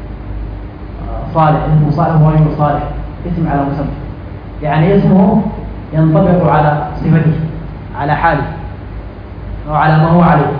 صالح اسمه صالح وهو صالح، اسم على مسمى، يعني اسمه ينطبق على صفته، على حاله، أو على ما هو عليه.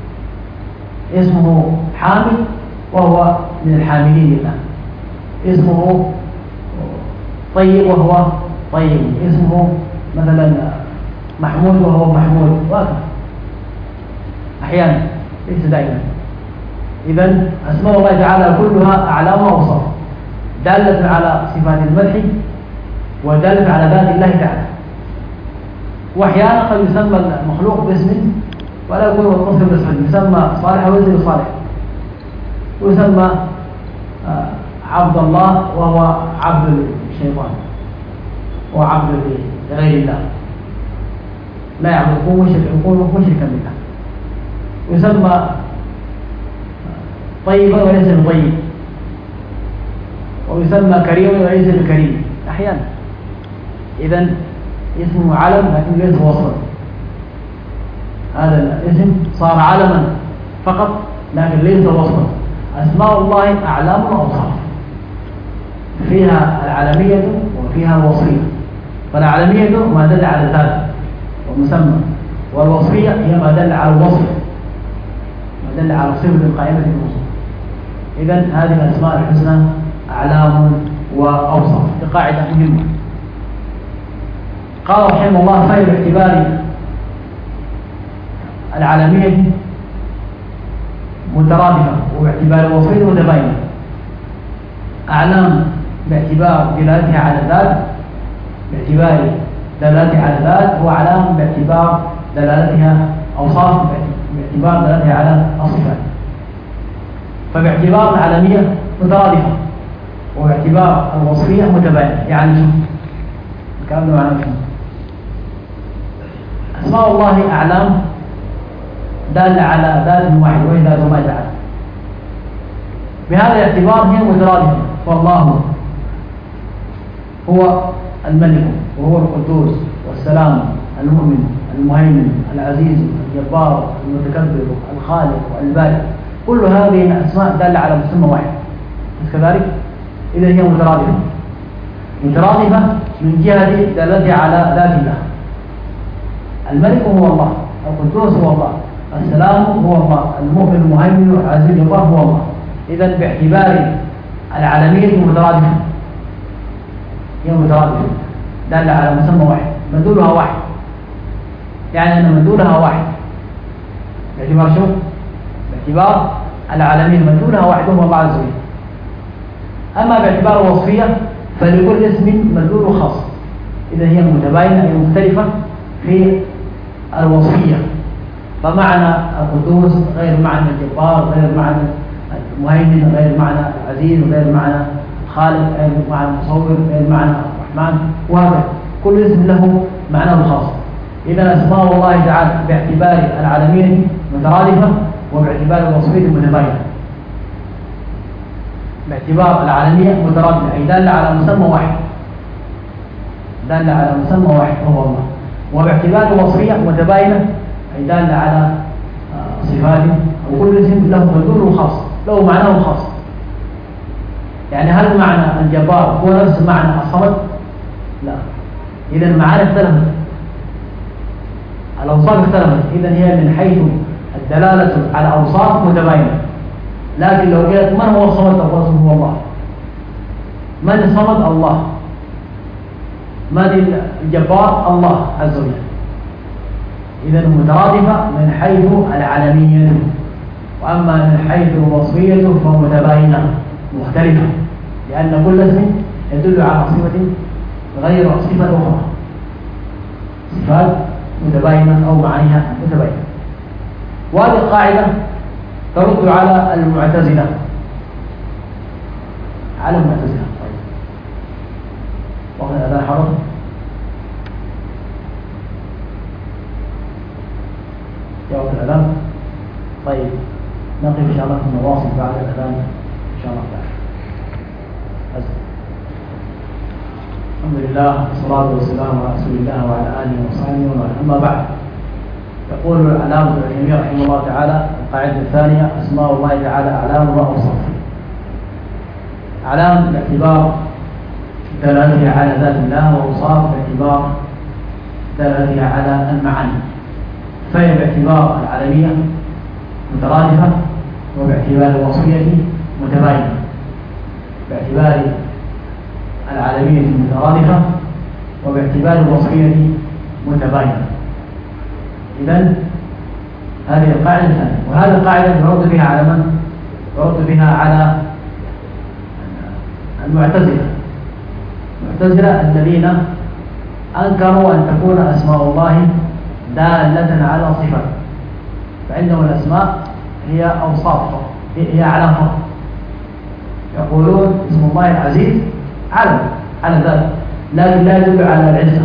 اسمه حامد وهو من الحامدين لله، اسمه طيب وهو طيب، اسمه مثلا محمود وهو محمود، وهكذا أحيانا ليس دائما. إذن أسماء الله تعالى كلها أعلام وأوصاف دالة على صفات المدح ودالة على ذات الله تعالى. وأحيانا قد يسمى المخلوق باسم ولا يكون متصل باسم، يسمى صالح ويزن صالح، ويسمى عبد الله وهو عبد الشيطان وعبد لغير الله، لا يعبد، يكون مشركا بالله. ويسمى طيبا وليس بطيب، ويسمى كريما وليس بكريم أحيانا. إذن اسمه علم لكن ليس وصفا، هذا الاسم صار علما فقط لكن ليس وصفا. أسماء الله أعلام وأوصاف، فيها العلمية وفيها الوصفية. فالعلمية ما دل على الذات ومسمى، والوصفية هي ما دل على الوصف، ما دل على صفة القائمة بالوصف. إذن هذه الأسماء الحسنى أعلام وأوصاف. قاعدة مهمة. قال رحمه الله: فهي باعتبار العالمية مترادفة، وباعتبار الوصفية متباينة. أعلام باعتبار دلالتها على الذات، باعتبار دلالته على الذات هو علام باعتبار دلالتها أوصاف، باعتبار دلالتها على الصفات. فباعتبار العالمية مترادفة، وباعتبار الوصفية متباينة. يعني شو الكلام ده معناه؟ شو أسماء الله أعلام دالة على ذات واحد وهي ذات الله تعالى. بهذا الاعتبار هي مترادفة. فالله هو الملك وهو القدوس والسلام المؤمن المهيمن العزيز الجبار المتكبر الخالق البارئ، كل هذه الأسماء دالة على مسمى واحد. بس كذلك إذا هي مترادفة، مترادفة من جهة دلالتها على ذات الله. الملك هو الله، القدوس هو الله، السلام هو الله، المؤمن المهيمن العزيز الجبار هو الله. إذا باعتبار العالمية مترادفة، هي مترادفة دالة على مسمى واحد، مدلولها واحد. يعني أن مدلولها واحد باعتبار شو؟ باعتبار العالمين مدلولها واحد هو الله عز وجل. أما باعتبار الوصفية فلكل اسم مدلول خاص. إذا هي متباينة، هي مختلفة في الوصفية. فمعنى القدوس غير معنى الجبار، غير معنى المهيمن، غير معنى العزيز، غير معنى الخالق، غير معنى المصور، غير معنى الرحمن، وهذا كل اسم له معناه الخاص. إذا أسماء الله تعالى باعتبار العالمين مترادفة، وباعتبار الوصفية متباينة. باعتبار العالمية مترادفة أي دالة على مسمى واحد، دالة على مسمى واحد وهو الله. وباعتبار الوصفية متباينة أي دالة على صفاته، وكل اسم له مدلول خاص، له معناه الخاص. يعني هل معنى الجبار هو نفس معنى الصمد؟ لا. إذا المعاني اختلفت، الأوصاف اختلفت. إذا هي من حيث الدلالة على أوصاف متباينة. لكن لو قلت من هو الصمد أو هو الله، من الصمد؟ الله. من الجبار؟ الله عز وجل. إذا مترادفة من حيث العالمية، وأما من حيث الوصفية فمتباينة مختلفة، لأن كل اسم يدل على صفة غير صفة أخرى، صفات متباينة أو معانيها متباينة. وهذه القاعدة ترد على المعتزلة. على المعتزلة. وقت الأذان حرم. يا وقت الأذان. طيب نقف إن شاء الله في النواصب بعد الأذان إن شاء الله تعالى. الحمد لله والصلاة والسلام على رسول الله وعلى آله وصحبه ومن. أما بعد، يقول العلامة ابن تيمية رحمه الله تعالى القاعدة الثانية: أسماء الله تعالى أعلام وأوصاف. أعلام باعتبار دلالتها على ذات الله، وأوصاف باعتبار دلالتها على المعاني. فهي باعتبار العالمية مترادفة، وباعتبار الوصفية متباينة. باعتبار العالمية مترادفة، وباعتبار الوصفية متباينة. إذن هذه القاعدة الثانية. وهذه القاعدة يرد بها على من؟ يرد بها على المعتزلة. المعتزلة الذين أنكروا أن تكون أسماء الله دالة على صفات، فعندهم الأسماء هي أوصاف، هي علام فقط. يقولون اسم الله العزيز علم على ذلك، لكن لا يدل على العزة.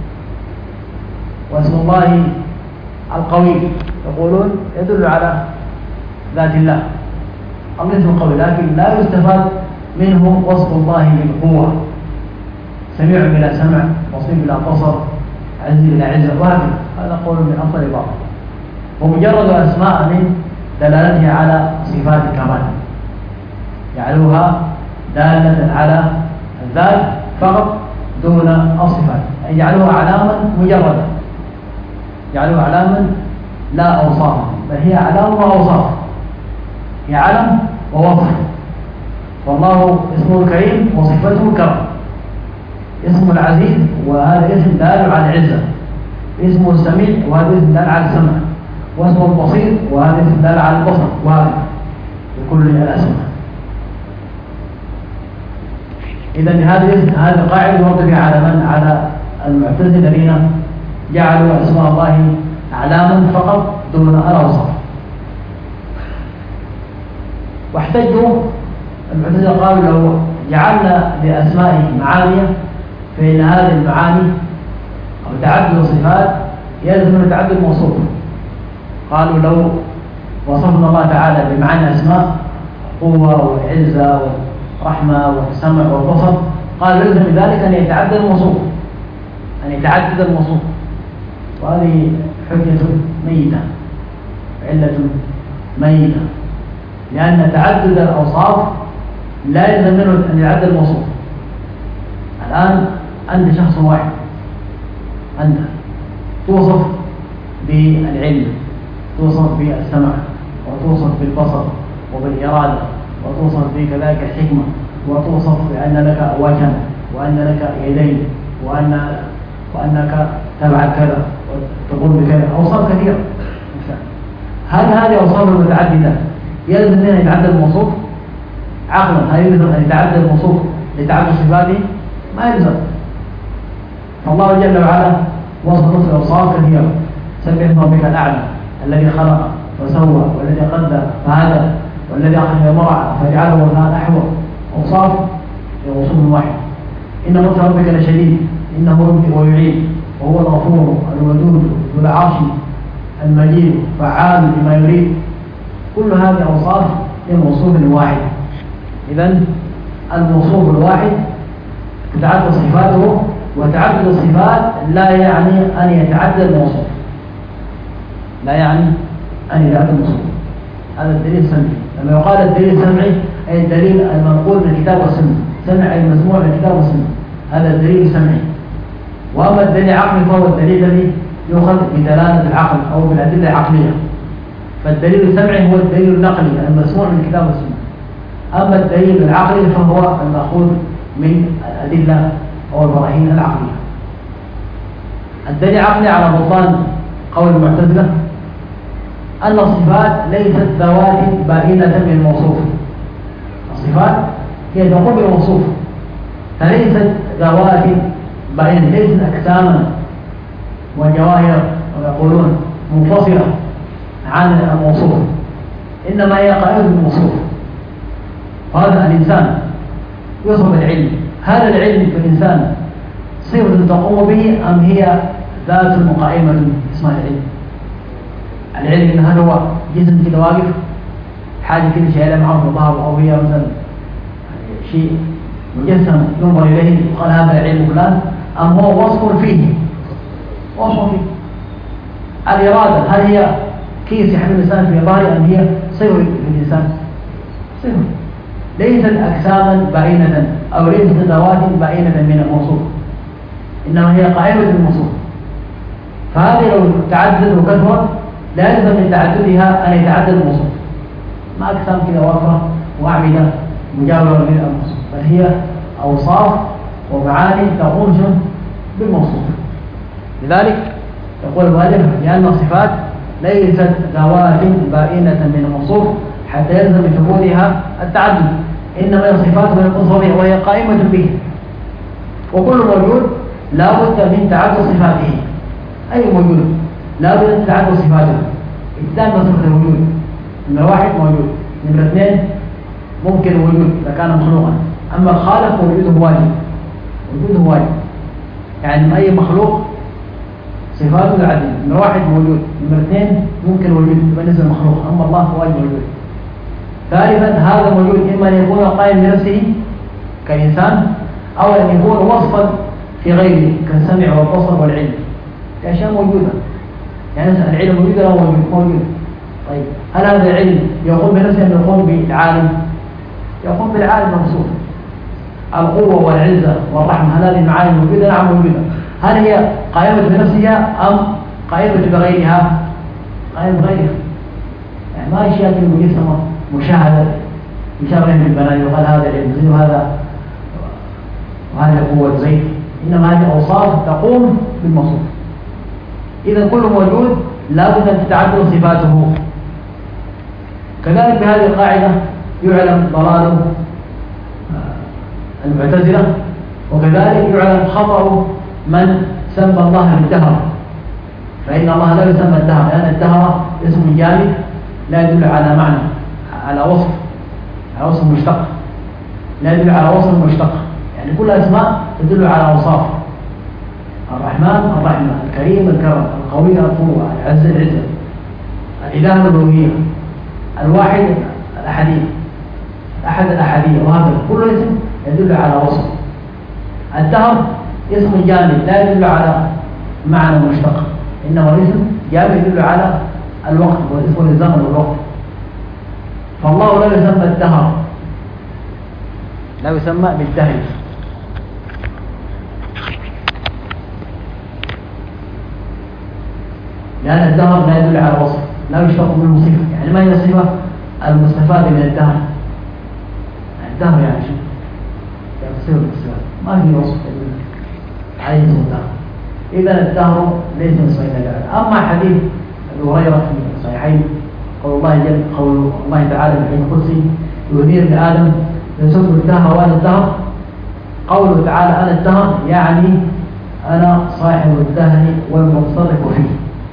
واسم الله القوي يقولون يدل على ذات الله، الاسم القوي، لكن لا يستفاد منه وصف الله بالقوة. سميع بلا سمع، بصير بلا بصر، عز بلا عزة، وهكذا. هذا قول من أفضل الباطل، ومجرد أسماء من دلالتها على صفات الكمال، يجعلوها دالة على الذات فقط دون الصفات، يجعلوها علامة مجردة، يجعلوها علامة لا أوصاف، بل هي علام وأوصاف، هي علم ووصف. والله اسمه الكريم وصفته الكرم. اسمه العزيز وهذا اسم دال على العزة. اسمه السميع وهذا اسم دال على السمع. واسمه البصير وهذا اسم دال على البصر، وهذا بكل الأسماء. إذا هذه القاعدة يرد بها على من؟ على المعتزلة الذين جعلوا أسماء الله أعلاما فقط دون الأوصاف. واحتجوا المعتزلة قالوا لو جعلنا لأسمائه معاني فإن هذه المعاني أو تعدد الصفات يلزم من تعدد الموصوف. قالوا لو وصفنا الله تعالى بمعاني أسماء قوة والعزة والرحمة والسمع والبصر، قال يلزم بذلك أن يتعدد الموصوف، أن يتعدد الموصوف. وهذه حجة ميتة، علة ميتة، لأن تعدد الأوصاف لا يلزم منه أن يتعدد الموصوف. الآن أنت شخص واحد، أنت توصف بالعلم، توصف بالسمع، وتوصف بالبصر وبالإرادة، وتوصف بكذلك الحكمة، وتوصف بأن لك وجها وأن لك يدين وأنك تفعل كذا وتقول بكذا، أوصاف كثيرة. هل هذه أوصاف متعددة يلزم منها يتعدد الموصوف؟ عقلا هل يلزم أن يتعدد الموصوف لتعدد صفاته؟ ما يلزم. فالله جل وعلا وصف نفسه أوصاف كثيرة. سبح اسم ربك الأعلى الذي خلق وسوى والذي قدر فهدى والذي أخرج المرعى فجعله غثاء أحوى. أوصاف وصف واحد. إن بطش ربك لشديد إنه يبدئ ويعيد وهو الغفور الودود ذو العرش المجيد فعال لما يريد. كل هذه أوصاف لموصوف واحد. إذن الموصوف الواحد تتعدد صفاته، وتعدد الصفات لا يعني أن يتعدد الموصوف، لا يعني أن يتعدد الموصوف. هذا الدليل السمعي. لما يقال الدليل السمعي أي الدليل المنقول من الكتاب والسنة، سمع أي مسموع من الكتاب والسنة، هذا الدليل السمعي. وأما الدليل العقلي فهو الدليل الذي يؤخذ بدلالة العقل أو بالأدلة العقلية. فالدليل السمعي هو الدليل النقلي المسموع من الكتاب والسنة. أما الدليل العقلي فهو المأخوذ من الأدلة أو البراهين العقلية. الدليل العقلي على بطلان قول المعتزلة أن الصفات ليست ذوات بائنة من الموصوف. الصفات هي تقوم بالموصوف، فليست ذوات بائنة، ليست أجساما وجواهر ويقولون منفصلة عن الموصوف، إنما هي قائمة بالموصوف. وهذا الإنسان يوصف بالعلم، هذا العلم في الإنسان صفة تقوم به أم هي ذات قائمة اسمها العلم؟ العلم إن هذا هو جسم كده واقف، حاجة كده شيء معه في الظهر، أو هي مثلا شيء مجسم ينظر إليه وقال هذا علم فلان، أم هو وصف فيه؟ وصف فيه. الإرادة هل هي كيس يحمل الإنسان في ظهره أم هي صفة في الإنسان؟ صفة، ليست أجساما بائنة أو ليست ذوات بائنة من الموصوف، إنما هي قائمة بالموصوف. فهذه لو تعددت وكثرت لا يلزم من تعددها أن يتعدد الموصوف، ما أجسام كذا واقفة وأعمدة مجاورة للموصوف، بل هي أوصاف ومعاني تقوم بالموصوف. لذلك يقول المؤلف لأن الصفات ليست ذوات بائنة من الموصوف حتى يلزم بثبوتها التعدد، إنما الصفات من الأصول وهي قائمة به. وكل موجود لا بد من تعدد صفاته، أي موجود لا بد من تعدد صفاته. إثنان بصفة الوجود، نمرة واحد موجود، نمرة اثنين ممكن الوجود إذا كان مخلوقا، أما الخالق وجوده واجب، وجوده واجب يعني أي مخلوق صفاته العدل. نمرة واحد موجود، نمرة اثنين ممكن الوجود بالنسبة للمخلوق، أما الله واجب الوجود. ثالثا هذا موجود إما أن يكون قائم بنفسه كإنسان، أو أن يكون وصفا في غيره كالسمع والبصر والعلم، كأشياء موجودة. يعني العلم موجود أو موجود. طيب هل هذا العلم يقوم بنفسه أم يقوم بالعالم؟ يقوم بالعالم الموصوف. القوة والعزة والرحمة هل هذه المعاني موجودة؟ نعم موجودة. هل هي قائمة بنفسها أم قائمة بغيرها؟ قائمة بغيرها. يعني ما أشياء مجسمة مشاهدة يشابه بالبنان يقال هذا العلم زي وهذا وهذا قوة زيت، إنما هذه أوصاف تقوم بالموصوف. إذا كل موجود لا بد أن تتعدد صفاته. كذلك بهذه القاعدة يعلم ضلال المعتزلة، وكذلك يعلم خطأ من سمى الله بالدهر، فإن الله لا يسمى الدهر، لأن الدهر اسم جامد لا يدل على معنى، على وصف مشتق، لا يدل على وصف مشتق. يعني كل أسماء تدل على أوصاف. الرحمن الرحمة، الكريم الكرم، القوي القوة، العز العزة، الإله الألوهية، الواحد الأحدية، أحد الأحدية، وهكذا كل اسم يدل على وصف. الدهر اسم جامد لا يدل على معنى مشتق، إنما الاسم جامد يدل على الوقت والاسم للزمن والوقت. فالله لا يسمى الدهر، لا يسمى بالدهر، لأن الدهر لا يدل على وصف، لا يشتق منه صفة. يعني ما هي الصفة المستفادة من الدهر؟ الدهر يعني شو؟ يعني صفة الصفات، ما في وصف يدل عليه اسم الدهر. إذا الدهر ليس من اسمه إلا. أما حديث أبي هريرة في الصحيحين قول الله تعالى في الحديث القدسي يثير لآدم يسب الدهر وأنا الدهر، قوله تعالى أنا الدهر يعني أنا صاحب الدهر والمتصرف فيه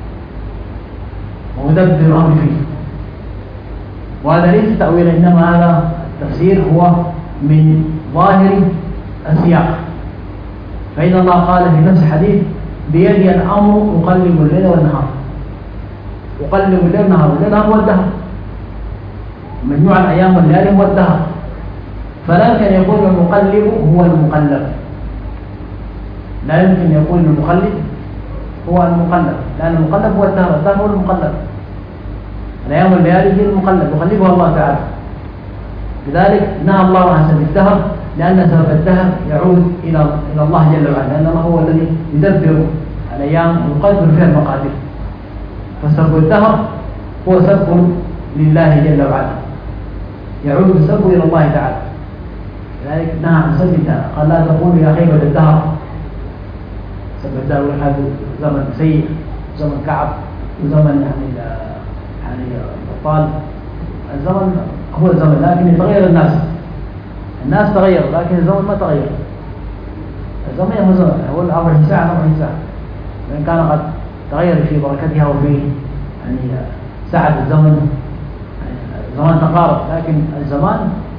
ومدبر الأمر فيه. وهذا ليس تأويل، إنما هذا التفسير هو من ظاهر السياق. فإن الله قال في نفس الحديث بيدي الأمر أقلب الليل والنهار، أقلب الليل والنهار، الليل هو الدهر، مجموع الأيام والليالي هو الدهر. فلا يمكن يكون المقلب هو المقلب، لا يمكن يكون المقلب هو المقلب، لأن المقلب هو الدهر، الدهر هو المقلب، الأيام والليالي هي المقلب يقلبها الله تعالى. لذلك نهى الله عن سبب الدهر، لأن سبب الدهر يعود إلى الله جل وعلا، لأن الله هو الذي يدبر الأيام ويقدر فيها المقادير. فسبب الدهر هو سبب لله جل وعلا، يعود السبب إلى الله تعالى. لذلك نهى عن سبب الدهر، قال لا تقولوا يا خيبة الدهر، سبب الدهر هذا زمن سيء، زمن كعب، وزمن يعني بطال. الزمن هو الزمن، لكن يتغير الناس تغيروا، لكن الزمن ما تغير. الزمن هو زمن، هو 24 ساعة 24 ساعة، وإن كان قد تغير في بركتها وفي يعني ساعة الزمن، الزمان تقارب، لكن الزمان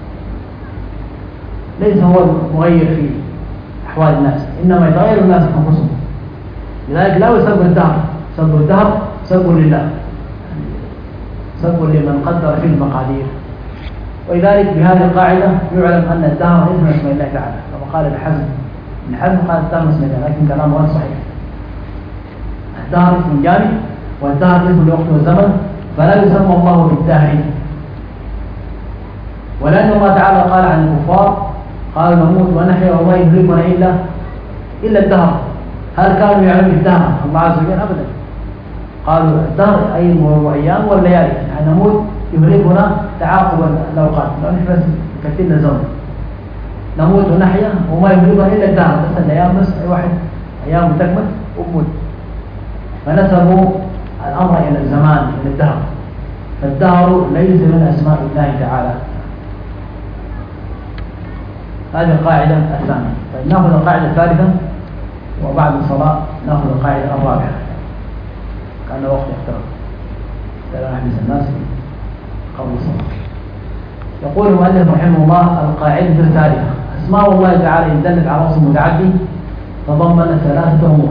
ليس هو المغير في أحوال الناس، إنما يتغير الناس أنفسهم. لذلك لا يسب الدهر، سب الدهر سب لله، سب لمن قدر في المقادير. ولذلك بهذه القاعدة يعلم أن الدهر اسم اسم الله تعالى، كما قال ابن حزم قال الدهر اسم الله، لكن كلامه غير صحيح. الدهر اسم جامد، والدهر اسم الوقت والزمن، فلا يسمى الله بالدهر. ولأن الله تعالى قال عن الكفار قالوا نموت ونحيا وما يهلكنا إلا الدهر. هل كانوا يعلمون الدهر الله عز وجل؟ أبدا. قالوا الدهر أي الأيام والليالي، يعني نموت يهلكنا تعاقب الأوقات، لو نحن بس كتلنا زمن نموت ونحيا وما يهلكنا إلا الدهر، بس الأيام بس أي واحد أيام تكمل وبموت. فنسبوا الأمر إلى الزمان، إلى الدهر. فالدهر ليس من أسماء الله تعالى. هذه القاعدة الثانية. طيب نأخذ القاعدة الثالثة، وبعد الصلاة نأخذ القاعدة الرابعة، كان وقت يختار لا نحبس الناس قبل الصلاة. يقول المؤلف رحمه الله القاعدة الثالثة: أسماء الله تعالى إن دلت على وصف متعدي تضمن ثلاثة أمور.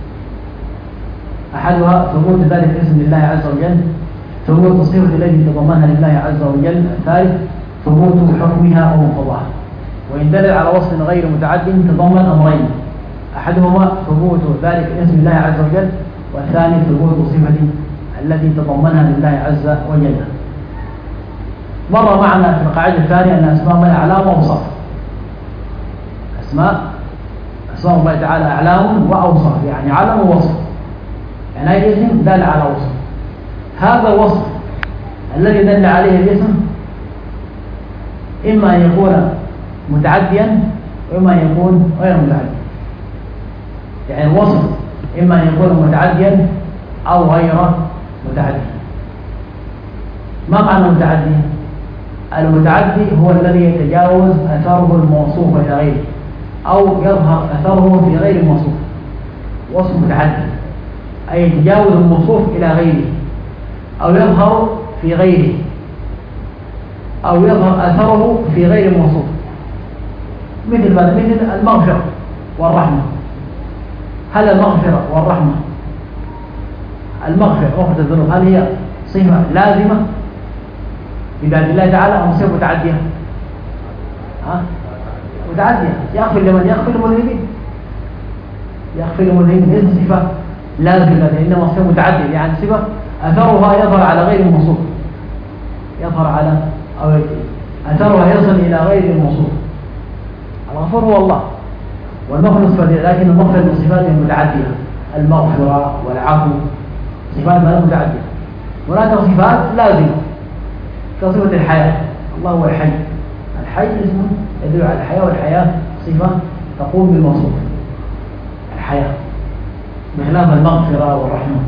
أحدها ثبوت ذلك اسم لله عز وجل، ثبوت الصفة التي تضمنها لله عز وجل. الثالث ثبوت حكمها أو مقتضاها. وإن دل على وصف غير متعد تضمن أمرين: أحدهما ثبوت ذلك اسم الله عز وجل، والثاني ثبوت صفة التي تضمنها لله عز وجل. مر معنا في القاعدة الثانية أن أسماء الله أعلام وأوصاف. أسماء الله تعالى أعلام وأوصاف، يعني علم ووصف، يعني أي اسم دل على وصف. هذا الوصف الذي دل عليه الاسم إما أن يكون متعديا وإما أن يكون غير متعدي. يعني الوصف إما أن يكون متعديا أو غير متعدي. ما معنى متعدي؟ المتعدي هو الذي يتجاوز أثره الموصوف إلى غيره، أو يظهر أثره في غير الموصوف. وصف متعدي، أي يتجاوز الموصوف إلى غيره أو يظهر في غيره أو يظهر أثره في غير الموصوف، مثل المغفرة والرحمة. هل المغفرة والرحمة، مغفرة الذنوب، هل هي صفة لازمة بذات الله تعالى أم صفة متعدية؟ متعدية، يغفر لمن يغفر المذنبين، يغفر المذنبين ليس صفة لازمة، إنما صفة متعدية، يعني صفة أثرها يظهر على غير الموصوف، يظهر على أو أثرها يصل إلى غير الموصوف. الغفور هو الله والمغفر صفة، لكن المغفر من صفاته المتعدية، المغفرة والعفو صفات متعدية. هناك صفات لازمة كصفة الحياة، الله هو الحي، الحي اسمه يدل على الحياة، والحياة صفة تقوم بالموصوف الحياة، بخلاف المغفرة والرحمة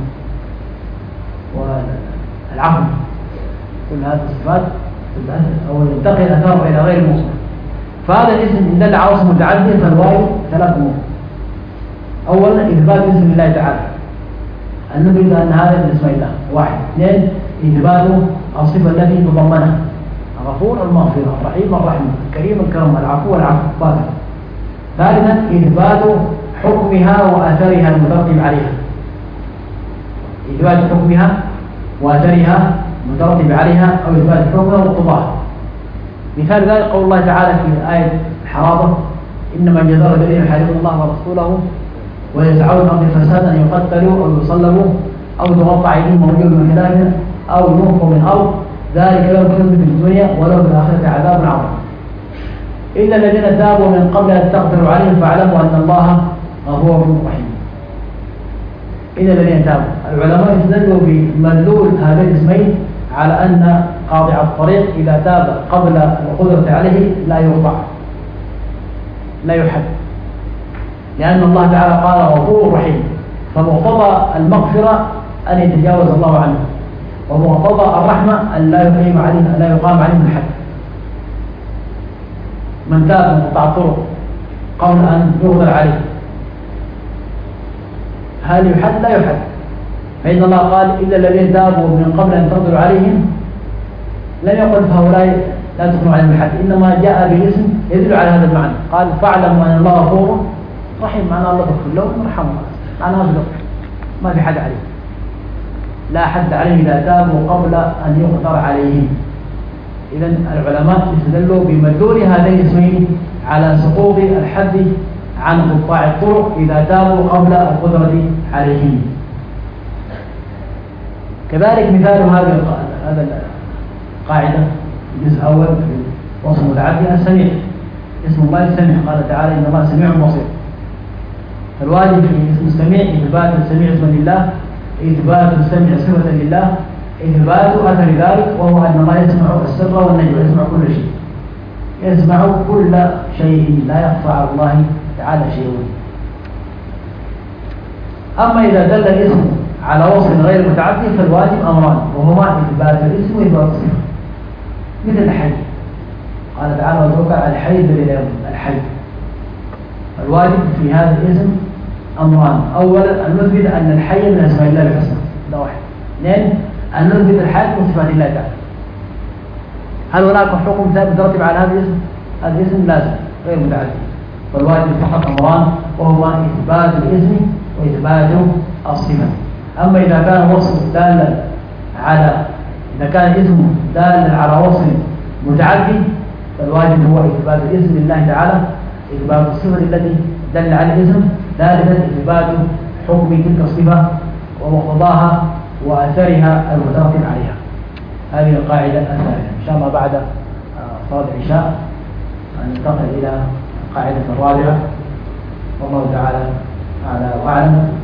والعفو، كل هذه الصفات أو ينتقل أثاره إلى غير الموصوف. فهذا الاسم إن دل على اسم متعدي فالواجب ثلاث أمور. أولا إثبات اسم الله تعالى، أن نثبت أن هذا من اسم الله واحد. اثنين إثبات الصفة التي تضمنها، الغفور المغفرة، الرحيم الرحمة، الكريم الكرم، العفو العفو. ثالثا إثبات حكمها وأثرها المترتب عليها، إثبات حكمها وأثرها المترتب عليها أو إثبات حكمها وقضاها. مثال ذلك قول الله تعالى في آية الحرابة: إنما جزاء الذين يحاربون الله ورسوله ويسعون في الأرض فسادا أن يقتلوا أو يصلبوا أو تقطع أيديهم وأرجلهم من خلاف أو ينفوا من الأرض، ذلك لهم خزي في الدنيا ولهم في الآخرة عذاب عظيم. إلا الذين تابوا من قبل أن تقدروا عليهم فاعلموا أن الله غفور رحيم. إلا الذين تابوا، العلماء استدلوا بمدلول هذين الاسمين على أن قاطع الطريق إذا تاب قبل القدرة عليه لا يقطع، لا يحد، لأن الله تعالى قال غفور رحيم، فمقتضى المغفرة أن يتجاوز الله عنه، ومقتضى الرحمة أن لا يقام عليه الحد. من تاب من قطع الطرق قبل أن يغفر عليه هل يحد؟ لا يحد. فإن الله قال: إلا الذين تابوا من قبل أن تقدروا عليهم، لم يقل فهؤلاء لا تقدروا عليهم الحد، إنما جاء باسم يدل على هذا المعنى، قال: فاعلموا أن الله غفور رحيم، معنى الله يغفر لهم ويرحمهم، معنى هذا ما في حد عليه، لا حد عليهم إذا تابوا قبل أن يقدر عليهم. إذن العلماء استدلوا بمدلول هذين الاسمين على سقوط الحد عن قطاع الطرق إذا تابوا قبل القدرة عليهم. كذلك مثال هذه القاعدة الجزء الأول في وصف متعدي السميع، اسم الله السميع، قال تعالى: إن الله سميع بصير. فالواجب في اسم السميع إثبات السميع اسما لله، إثبات السميع صفة لله، إثبات أثر ذلك، وهو أن الله يسمع السر والنجوى، يسمع كل شيء، يسمع كل شيء، لا يخفى على الله تعالى شيء. أما إذا دل الاسم على وصف غير متعدي فالواجب أمران، وهما إثبات الاسم وإثبات الصفة، مثل الحي، قال تعالى: وتوكل على الحي الذي لا يموت، الحي. الواجب في هذا الاسم أمران: أولا أن نثبت أن الحي من أسماء الله الحسنى، ده واحد. اثنين أن نثبت الحي من صفات الله تعالى. هل هناك حكم ثابت يترتب على هذا الاسم؟ هذا الاسم لازم غير متعدي، فالواجب فقط أمران، وهما إثبات الاسم وإثبات الصفة. أما إذا كان وصف دالا على إذا كان اسمه دالا على وصف متعدي فالواجب هو إثبات الاسم لله تعالى، إثبات الصفة التي دل على الاسم، ثالثا إثبات حكم تلك الصفة ومقتضاها وأثرها المترتب عليها. هذه القاعدة الثالثة. إن شاء الله بعد صلاة العشاء ننتقل إلى القاعدة الرابعة، والله تعالى أعلى وأعلم.